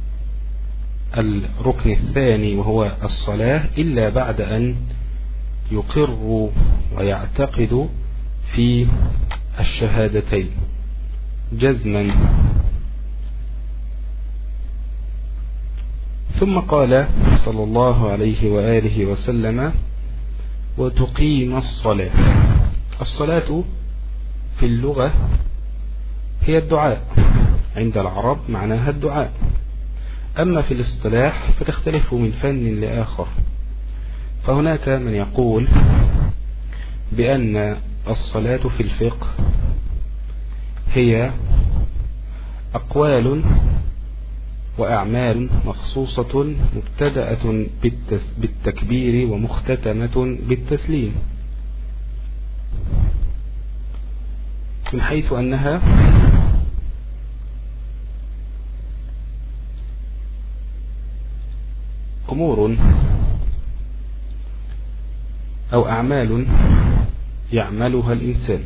[SPEAKER 1] الركن الثاني وهو الصلاة إلا بعد أن يقروا ويعتقدوا في الشهادتين جزما. ثم قال صلى الله عليه وآله وسلم: وتقيم الصلاة. الصلاة في اللغة هي الدعاء، عند العرب معناها الدعاء، أما في الاصطلاح فتختلف من فن لآخر. فهناك من يقول بأن الصلاة في الفقه هي أقوال وأعمال مخصوصة مبتدأة بالتكبير ومختتمة بالتسليم، من حيث أنها أمور أو أعمال يعملها الإنسان.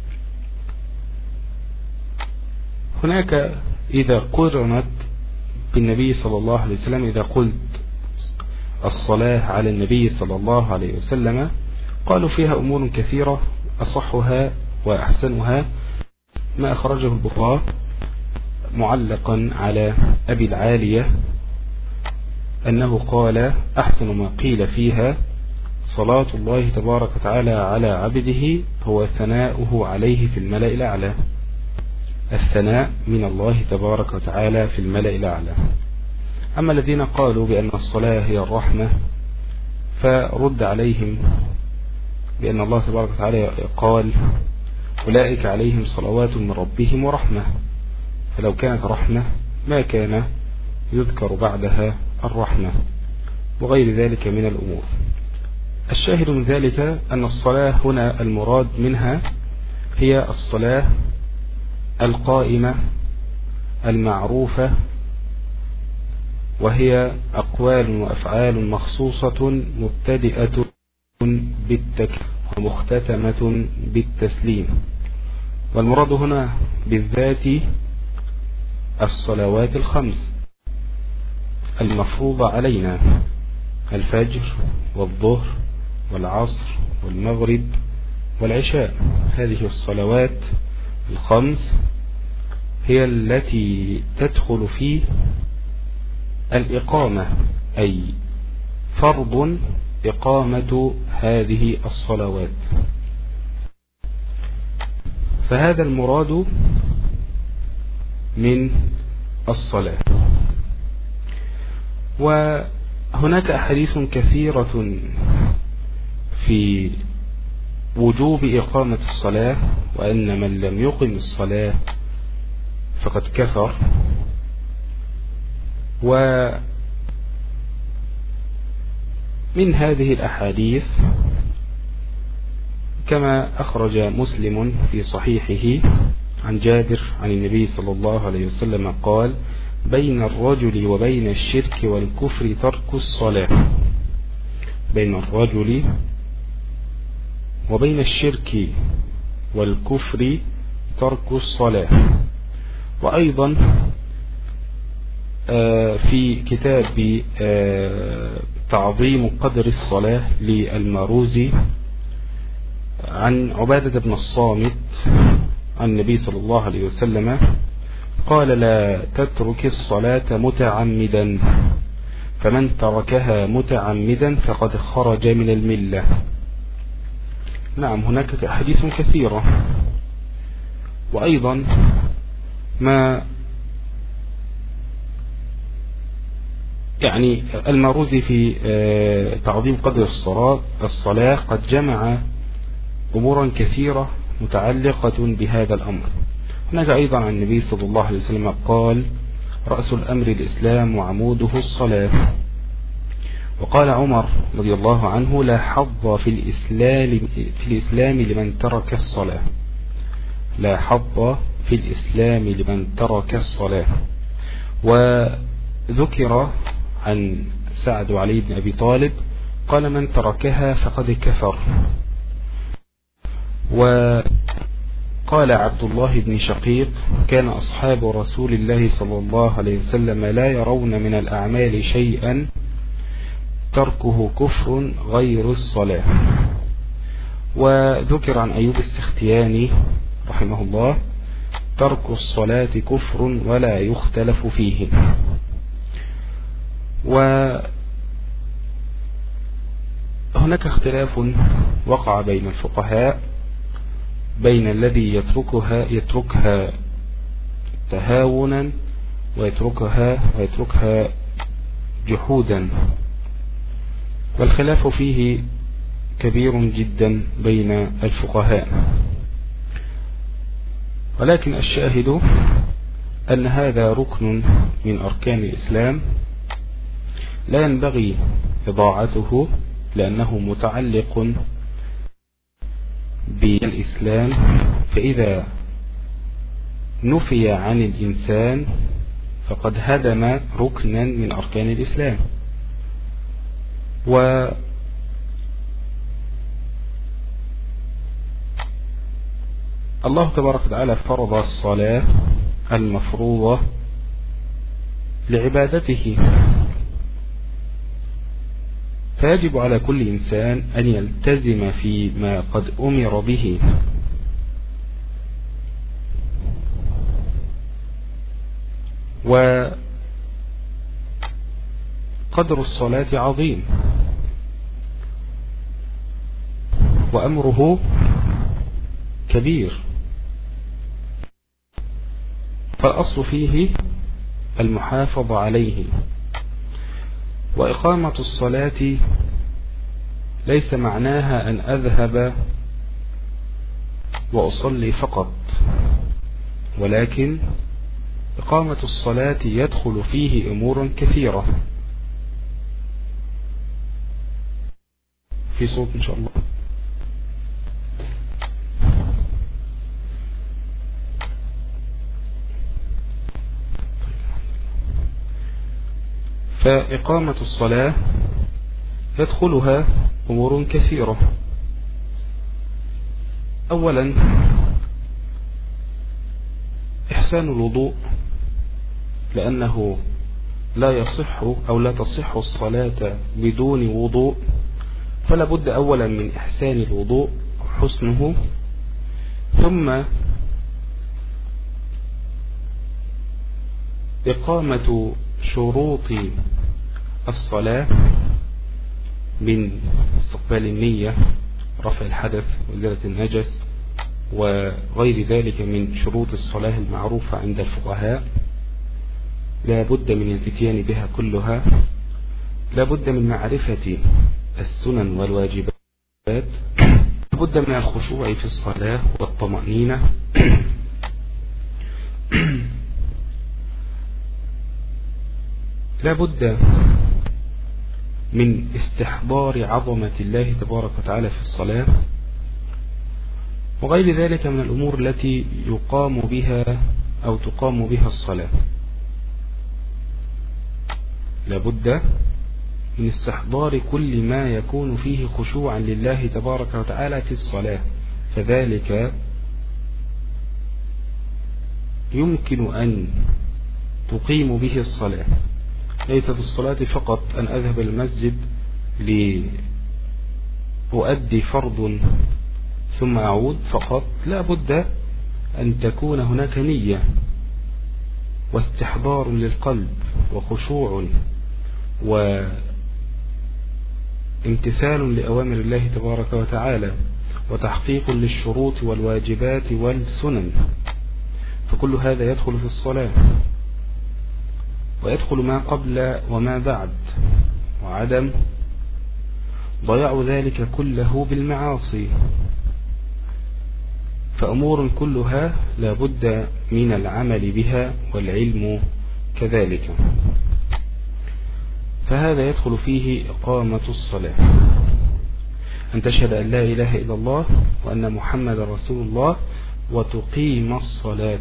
[SPEAKER 1] هناك إذا قرنت بالنبي صلى الله عليه وسلم إذا قلت الصلاة على النبي صلى الله عليه وسلم قالوا فيها أمور كثيرة أصحها وأحسنها ما أخرجه البخاري معلقا على أبي العالية أنه قال أحسن ما قيل فيها صلاة الله تبارك وتعالى على عبده هو ثناؤه عليه في الملأ الأعلى. الثناء من الله تبارك وتعالى في الملأ الأعلى. أما الذين قالوا بأن الصلاة هي الرحمة فرد عليهم بأن الله تبارك وتعالى قال أولئك عليهم صلوات من ربهم ورحمة، فلو كانت رحمة ما كان يذكر بعدها الرحمة وغير ذلك من الأمور. الشاهد من ذلك أن الصلاة هنا المراد منها هي الصلاة القائمة المعروفة، وهي أقوال وأفعال مخصوصة مبتدئة بالتكبير ومختتمة بالتسليم. والمراد هنا بالذات الصلوات الخمس المفروضة علينا: الفجر والظهر والعصر والمغرب والعشاء. هذه الصلوات الخمس هي التي تدخل في الإقامة، أي فرض إقامة هذه الصلوات. فهذا المراد من الصلاة. وهناك أحاديث كثيرة في وجوب إقامة الصلاة، وأن من لم يقم الصلاة فقد كفر. ومن هذه الأحاديث كما أخرج مسلم في صحيحه عن جابر عن النبي صلى الله عليه وسلم قال: بين الرجل وبين الشرك والكفر ترك الصلاة. بين الرجل وبين الشرك والكفر ترك الصلاة. وأيضا في كتاب تعظيم قدر الصلاة للماروزي عن عبادة بن الصامت عن النبي صلى الله عليه وسلم قال: لا تترك الصلاة متعمدا، فمن تركها متعمدا فقد خرج من الملة. نعم، هناك حديث كثيرة. وأيضا ما يعني الماروزي في تعظيم قدر الصلاة الصلاة قد جمع أمورا كثيرة متعلقة بهذا الأمر. هناك أيضا عن النبي صلى الله عليه وسلم قال: رأس الأمر الإسلام وعموده الصلاة. وقال عمر رضي الله عنه: لا حظ في الإسلام, في الإسلام لمن ترك الصلاة. لا حظ في الإسلام لمن ترك الصلاة. وذكر عن سعد وعلي بن أبي طالب قال: من تركها فقد كفر. وقال عبد الله بن شقيق: كان أصحاب رسول الله صلى الله عليه وسلم لا يرون من الأعمال شيئا تركه كفر غير الصلاة. وذكر عن أيوب السختياني رحمه الله: ترك الصلاة كفر ولا يختلف فيه. وهناك اختلاف وقع بين الفقهاء بين الذي يتركها يتركها تهاونا ويتركها ويتركها جحودا، والخلاف فيه كبير جدا بين الفقهاء. ولكن الشاهد أن هذا ركن من أركان الإسلام لا ينبغي إضاعته، لأنه متعلق بالإسلام. فإذا نفي عن الإنسان فقد هدم ركنا من أركان الإسلام. و الله تبارك وتعالى فرض الصلاة المفروضة لعبادته، فيجب على كل إنسان أن يلتزم فيما قد أمر به، وقدر الصلاة عظيم وأمره كبير، فالأصل فيه المحافظة عليه. وإقامة الصلاة ليس معناها أن أذهب وأصلي فقط، ولكن إقامة الصلاة يدخل فيه أمور كثيرة. في صوت إن شاء الله. فإقامة الصلاة يدخلها أمور كثيرة. أولا إحسان الوضوء، لأنه لا يصح أو لا تصح الصلاة بدون وضوء، فلا بد أولا من إحسان الوضوء حسنه، ثم إقامة شروط الصلاة من استقبال النية، رفع الحدث، وإزالة النجس، وغير ذلك من شروط الصلاة المعروفة عند الفقهاء. لا بد من الاتيان بها كلها. لا بد من معرفة السنن والواجبات. لا بد من الخشوع في الصلاة والطمأنينة. لا بد من استحضار عظمة الله تبارك وتعالى في الصلاة، وغير ذلك من الأمور التي يقام بها أو تقام بها الصلاة. لا بد من استحضار كل ما يكون فيه خشوعا لله تبارك وتعالى في الصلاة، فذلك يمكن أن تقيم به الصلاة. ليست الصلاة فقط أن أذهب المسجد لأؤدي فرض ثم أعود فقط. لا بد أن تكون هناك نية واستحضار للقلب وخشوع وامتثال لأوامر الله تبارك وتعالى، وتحقيق للشروط والواجبات والسنن، فكل هذا يدخل في الصلاة، ويدخل ما قبل وما بعد، وعدم ضياع ذلك كله بالمعاصي. فأمور كلها لا بد من العمل بها والعلم كذلك، فهذا يدخل فيه إقامة الصلاة، أن تشهد أن لا إله إلا الله وأن محمد رسول الله وتقيم الصلاة.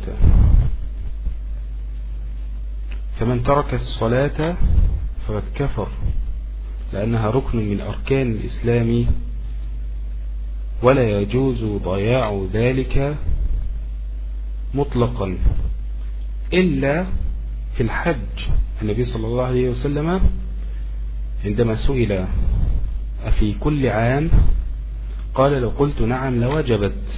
[SPEAKER 1] فمن ترك الصلاة فقد كفر، لأنها ركن من أركان الإسلام، ولا يجوز ضياع ذلك مطلقا إلا في الحج. النبي صلى الله عليه وسلم عندما سئل أفي كل عام قال لو قلت نعم لوجبت.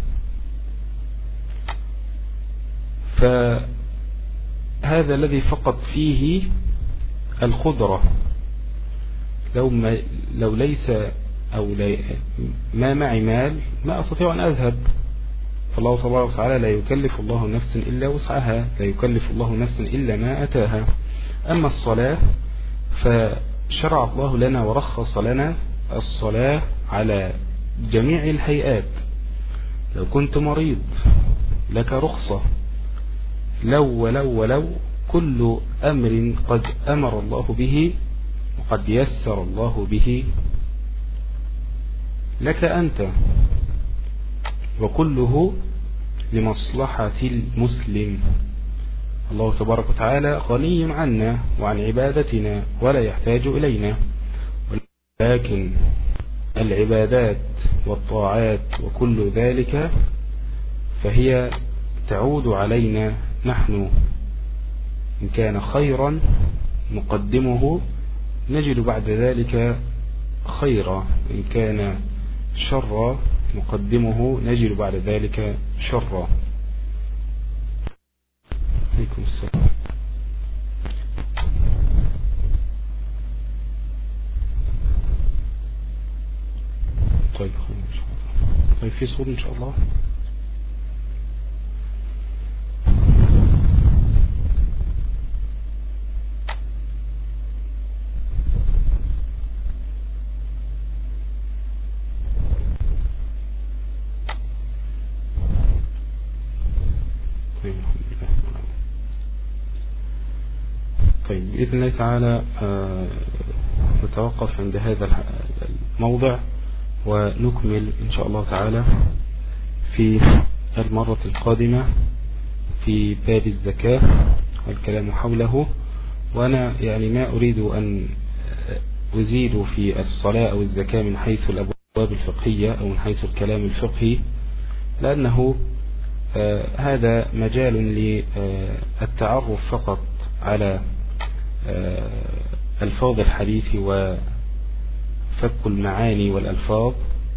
[SPEAKER 1] فهذا الذي فقط فيه الخضرة. لو, ما لو ليس أو لي ما معي مال ما أستطيع أن أذهب، فالله تبارك وتعالى لا يكلف الله نفسا إلا وسعها، لا يكلف الله نفسا إلا ما أتاها. أما الصلاة فشرع الله لنا ورخص لنا الصلاة على جميع الهيئات. لو كنت مريض لك رخصة، لو ولو ولو كل أمر قد أمر الله به وقد يسر الله به لك أنت، وكله لمصلحة المسلم. الله تبارك وتعالى غني عنا وعن عبادتنا ولا يحتاج إلينا، ولكن العبادات والطاعات وكل ذلك فهي تعود علينا نحن إن كان خيرا نقدمه نجد بعد ذلك خيرا، إن كان شرا نقدمه نجد بعد ذلك شرا. عليكم السلام. طيب خير إن شاء الله. طيب في صوت إن شاء الله. طيب بإذن الله تعالى نتوقف عند هذا الموضع ونكمل إن شاء الله تعالى في المرة القادمة في باب الزكاة والكلام حوله. وأنا يعني ما أريد أن أزيد في الصلاة أو الزكاة من حيث الأبواب الفقهية أو من حيث الكلام الفقهي، لأنه آه هذا مجال للتعرف فقط على آه ألفاظ الحديث وفك المعاني والألفاظ،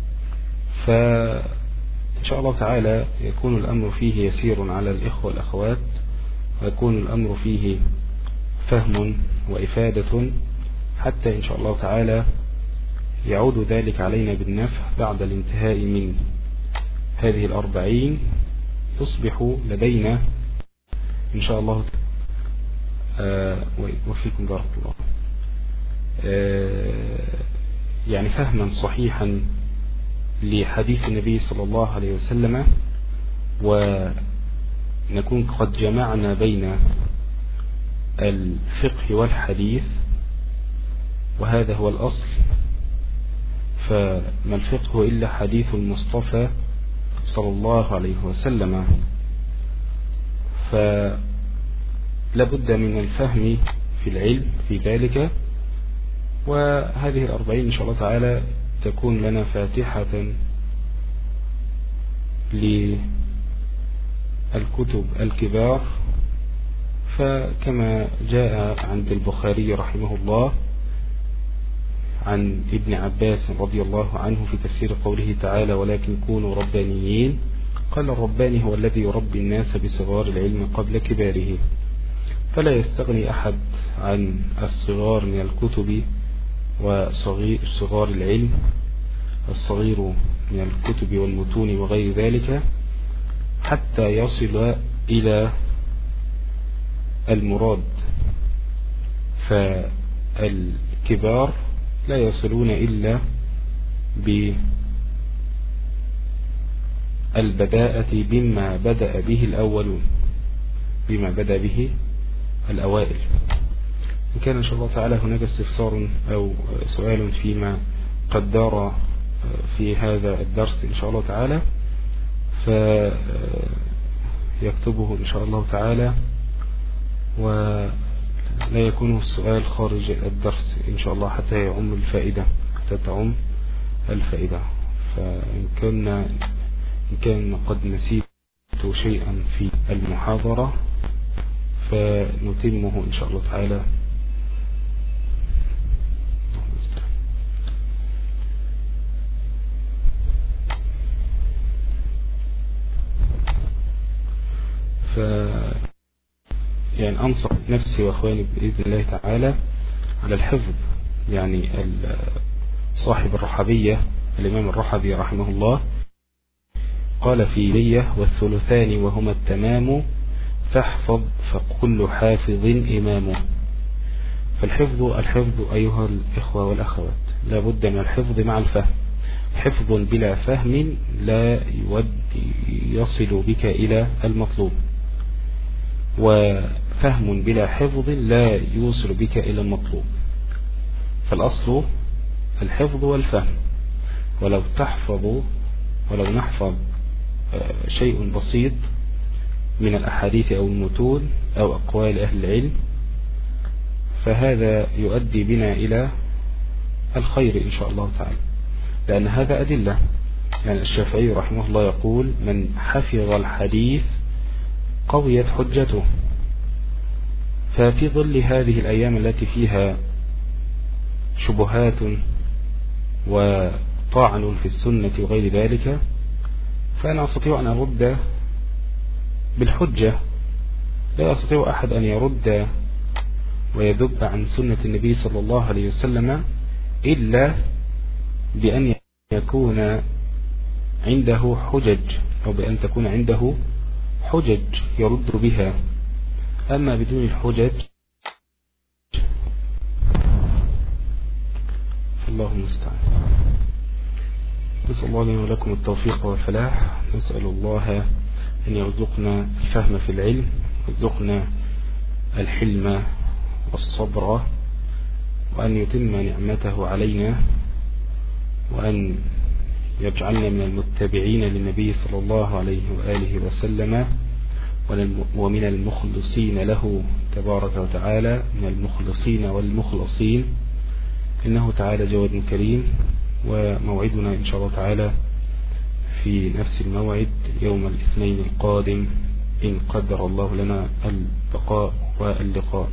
[SPEAKER 1] فإن شاء الله تعالى يكون الأمر فيه يسير على الإخوة والأخوات، ويكون الأمر فيه فهم وإفادة، حتى إن شاء الله تعالى يعود ذلك علينا بالنفع بعد الانتهاء من هذه الأربعين، يصبح لدينا إن شاء الله آه وفيكم بارك الله آه يعني فهما صحيحا لحديث النبي صلى الله عليه وسلم، ونكون قد جمعنا بين الفقه والحديث، وهذا هو الأصل. فما الفقه إلا حديث المصطفى صلى الله عليه وسلم، فلا بد من الفهم في العلم في ذلك. وهذه الأربعين إن شاء الله تعالى تكون لنا فاتحة للكتب الكبار، فكما جاء عند البخاري رحمه الله عن ابن عباس رضي الله عنه في تفسير قوله تعالى ولكن كونوا ربانيين، قال الرباني هو الذي يربي الناس بصغار العلم قبل كباره، فلا يستغني أحد عن الصغار من الكتب وصغار العلم، الصغير من الكتب والمتون وغير ذلك، حتى يصل إلى المراد. فالكبار لا يصلون إلا بالبداءة بما بدأ به الأولون، بما بدأ به الأوائل. إن كان إن شاء الله تعالى هناك استفسار أو سؤال فيما قد دار في هذا الدرس إن شاء الله تعالى، فيكتبه إن شاء الله تعالى، ولا يكون السؤال خارج الدرس إن شاء الله حتى يعم الفائدة، حتى تعم الفائدة. فإن كان إن كان قد نسيت شيئا في المحاضرة فنتمه إن شاء الله تعالى. ف يعني أنصح نفسي وأخواني بإذن الله تعالى على الحفظ. يعني صاحب الرحبية الإمام الرحبي رحمه الله قال في ليه والثلثان وهما التمام فاحفظ فكل حافظ إمام. فالحفظ الحفظ أيها الإخوة والأخوات لا بد من الحفظ مع الفهم. حفظ بلا فهم لا يصل بك إلى المطلوب، وفهم بلا حفظ لا يوصل بك إلى المطلوب. فالأصل الحفظ والفهم. ولو تحفظ ولو نحفظ شيء بسيط من الأحاديث أو المتون أو أقوال أهل العلم فهذا يؤدي بنا إلى الخير إن شاء الله تعالى، لأن هذا أدلة. يعني الشافعي رحمه الله يقول من حفظ الحديث قويت حجته. ففي ظل هذه الأيام التي فيها شبهات وطعن في السنة وغير ذلك، فأنا أستطيع أن أرد بالحجة. لا يستطيع أحد أن يرد ويذب عن سنة النبي صلى الله عليه وسلم إلا بأن يكون عنده حجج، أو بأن تكون عنده حجج يرد بها. أما بدون الحجج فالله المستعان. نسأل الله لنا ولكم التوفيق والفلاح. نسأل الله أن يرزقنا الفهم في العلم، ويرزقنا الحلم والصبر، وأن يتم نعمته علينا، وأن يجعلنا من المتبعين للنبي صلى الله عليه وآله وسلم، ومن المخلصين له تبارك وتعالى، من المخلصين والمخلصين، إنه تعالى جواد كريم. وموعدنا إن شاء الله تعالى في نفس الموعد يوم الاثنين القادم إن قدر الله لنا البقاء واللقاء.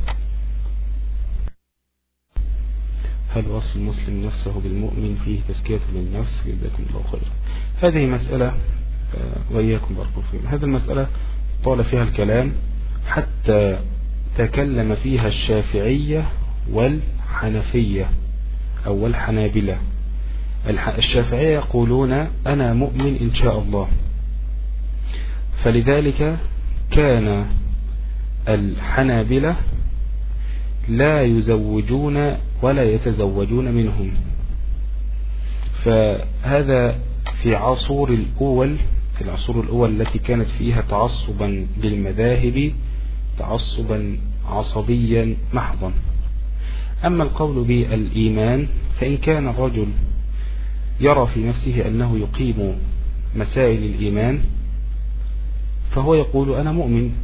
[SPEAKER 1] هل وصل المسلم نفسه بالمؤمن فيه تزكية للنفس؟ جزاكم الله خيرا. هذه مسألة وإياكم بارك فيكم. هذه المسألة طال فيها الكلام حتى تكلم فيها الشافعية والحنفية أو الحنابلة. الشافعية يقولون أنا مؤمن إن شاء الله، فلذلك كان الحنابلة لا يزوجون ولا يتزوجون منهم. فهذا في عصور الأول، في العصور الأول التي كانت فيها تعصبا للمذاهب، تعصبا عصبيا محضا. أما القول بالإيمان فإن كان الرجل يرى في نفسه أنه يقيم مسائل الإيمان فهو يقول أنا مؤمن.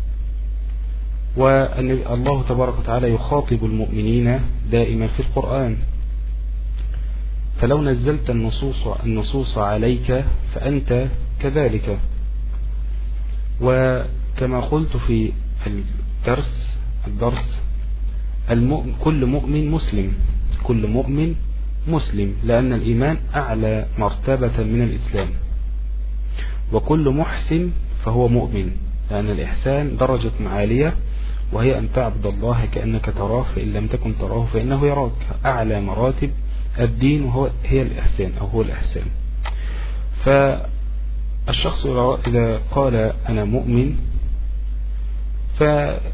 [SPEAKER 1] وأن الله تبارك وتعالى يخاطب المؤمنين دائما في القرآن، فلو نزلت النصوص, النصوص عليك فأنت كذلك. وكما قلت في الدرس الدرس المؤمن كل مؤمن مسلم، كل مؤمن مسلم، لأن الإيمان أعلى مرتبة من الإسلام. وكل محسن فهو مؤمن، لأن الإحسان درجة عالية، وهي أن تعبد الله كأنك تراه، فإن لم تكن تراه فإنه يراك. أعلى مراتب الدين وهو هي الإحسان أو هو الإحسان. فالشخص إذا قال أنا مؤمن فما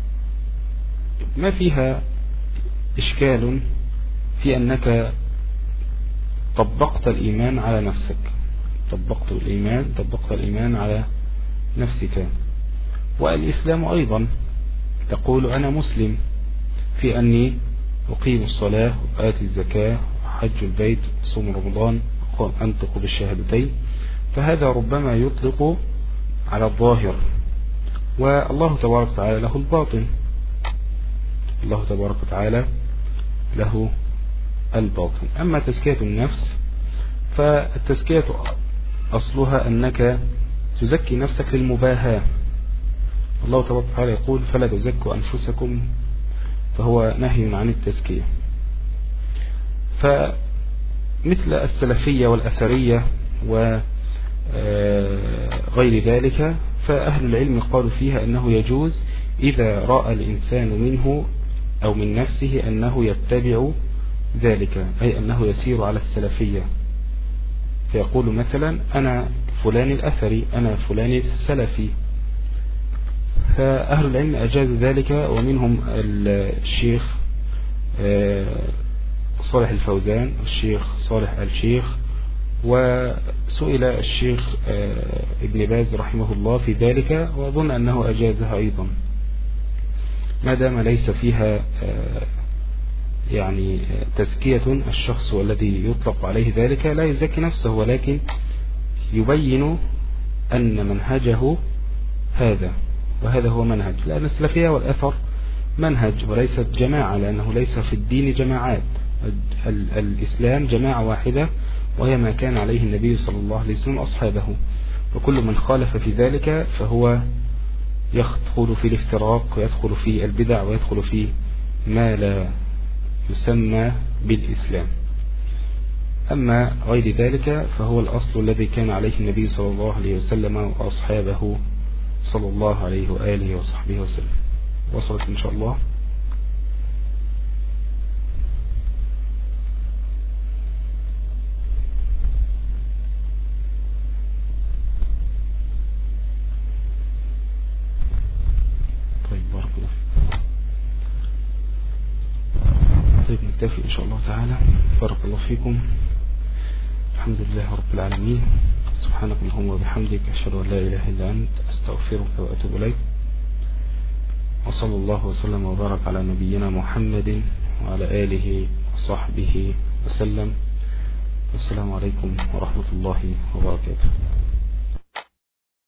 [SPEAKER 1] فيها إشكال في أنك طبقت الإيمان على نفسك، طبقت الإيمان طبقت الإيمان على نفسك. والإسلام أيضا تقول أنا مسلم في أني أقيم الصلاة وآتي الزكاة وحج البيت وصوم رمضان وأنطق بالشهادتين. فهذا ربما يطلق على الظاهر، والله تبارك وتعالى له الباطن، الله تبارك وتعالى له الباطن. أما تزكية النفس فالتزكية أصلها أنك تزكي نفسك للمباهاة. الله تبارك وتعالى يقول فلا تزكوا أنفسكم، فهو نهي عن التزكية. فمثل السلفية والأثرية وغير ذلك، فأهل العلم قالوا فيها أنه يجوز إذا رأى الإنسان منه أو من نفسه أنه يتبع ذلك، أي أنه يسير على السلفية، فيقول مثلا أنا فلان الأثري، أنا فلان السلفي. فأهل العلم أجازوا ذلك، ومنهم الشيخ صالح الفوزان والشيخ صالح الشيخ، وسئل الشيخ ابن باز رحمه الله في ذلك، وأظن أنه أجازها أيضا، ما دام ليس فيها يعني تزكية الشخص والذي يطلق عليه ذلك لا يزكي نفسه، ولكن يبين أن منهجه هذا، وهذا هو منهج. لأن السلفية والأثر منهج وليست جماعة، لأنه ليس في الدين جماعات. الإسلام جماعة واحدة، وهي ما كان عليه النبي صلى الله عليه وسلم أصحابه، وكل من خالف في ذلك فهو يدخل في الافتراق ويدخل في البدع ويدخل في ما لا يسمى بالإسلام. أما غير ذلك فهو الأصل الذي كان عليه النبي صلى الله عليه وسلم وأصحابه صلى الله عليه وآله وصحبه وسلم. وصلت إن شاء الله. طيب بارك الله. طيب نكتفي إن شاء الله تعالى. بارك الله فيكم. الحمد لله رب العالمين. سبحانك اللهم وبحمدك أشهد أن لا إله إلا أنت أستغفرك وأتوب إليك. وصلى الله وسلم وبارك على نبينا محمد وعلى آله وصحبه وسلم. السلام عليكم ورحمة الله وبركاته.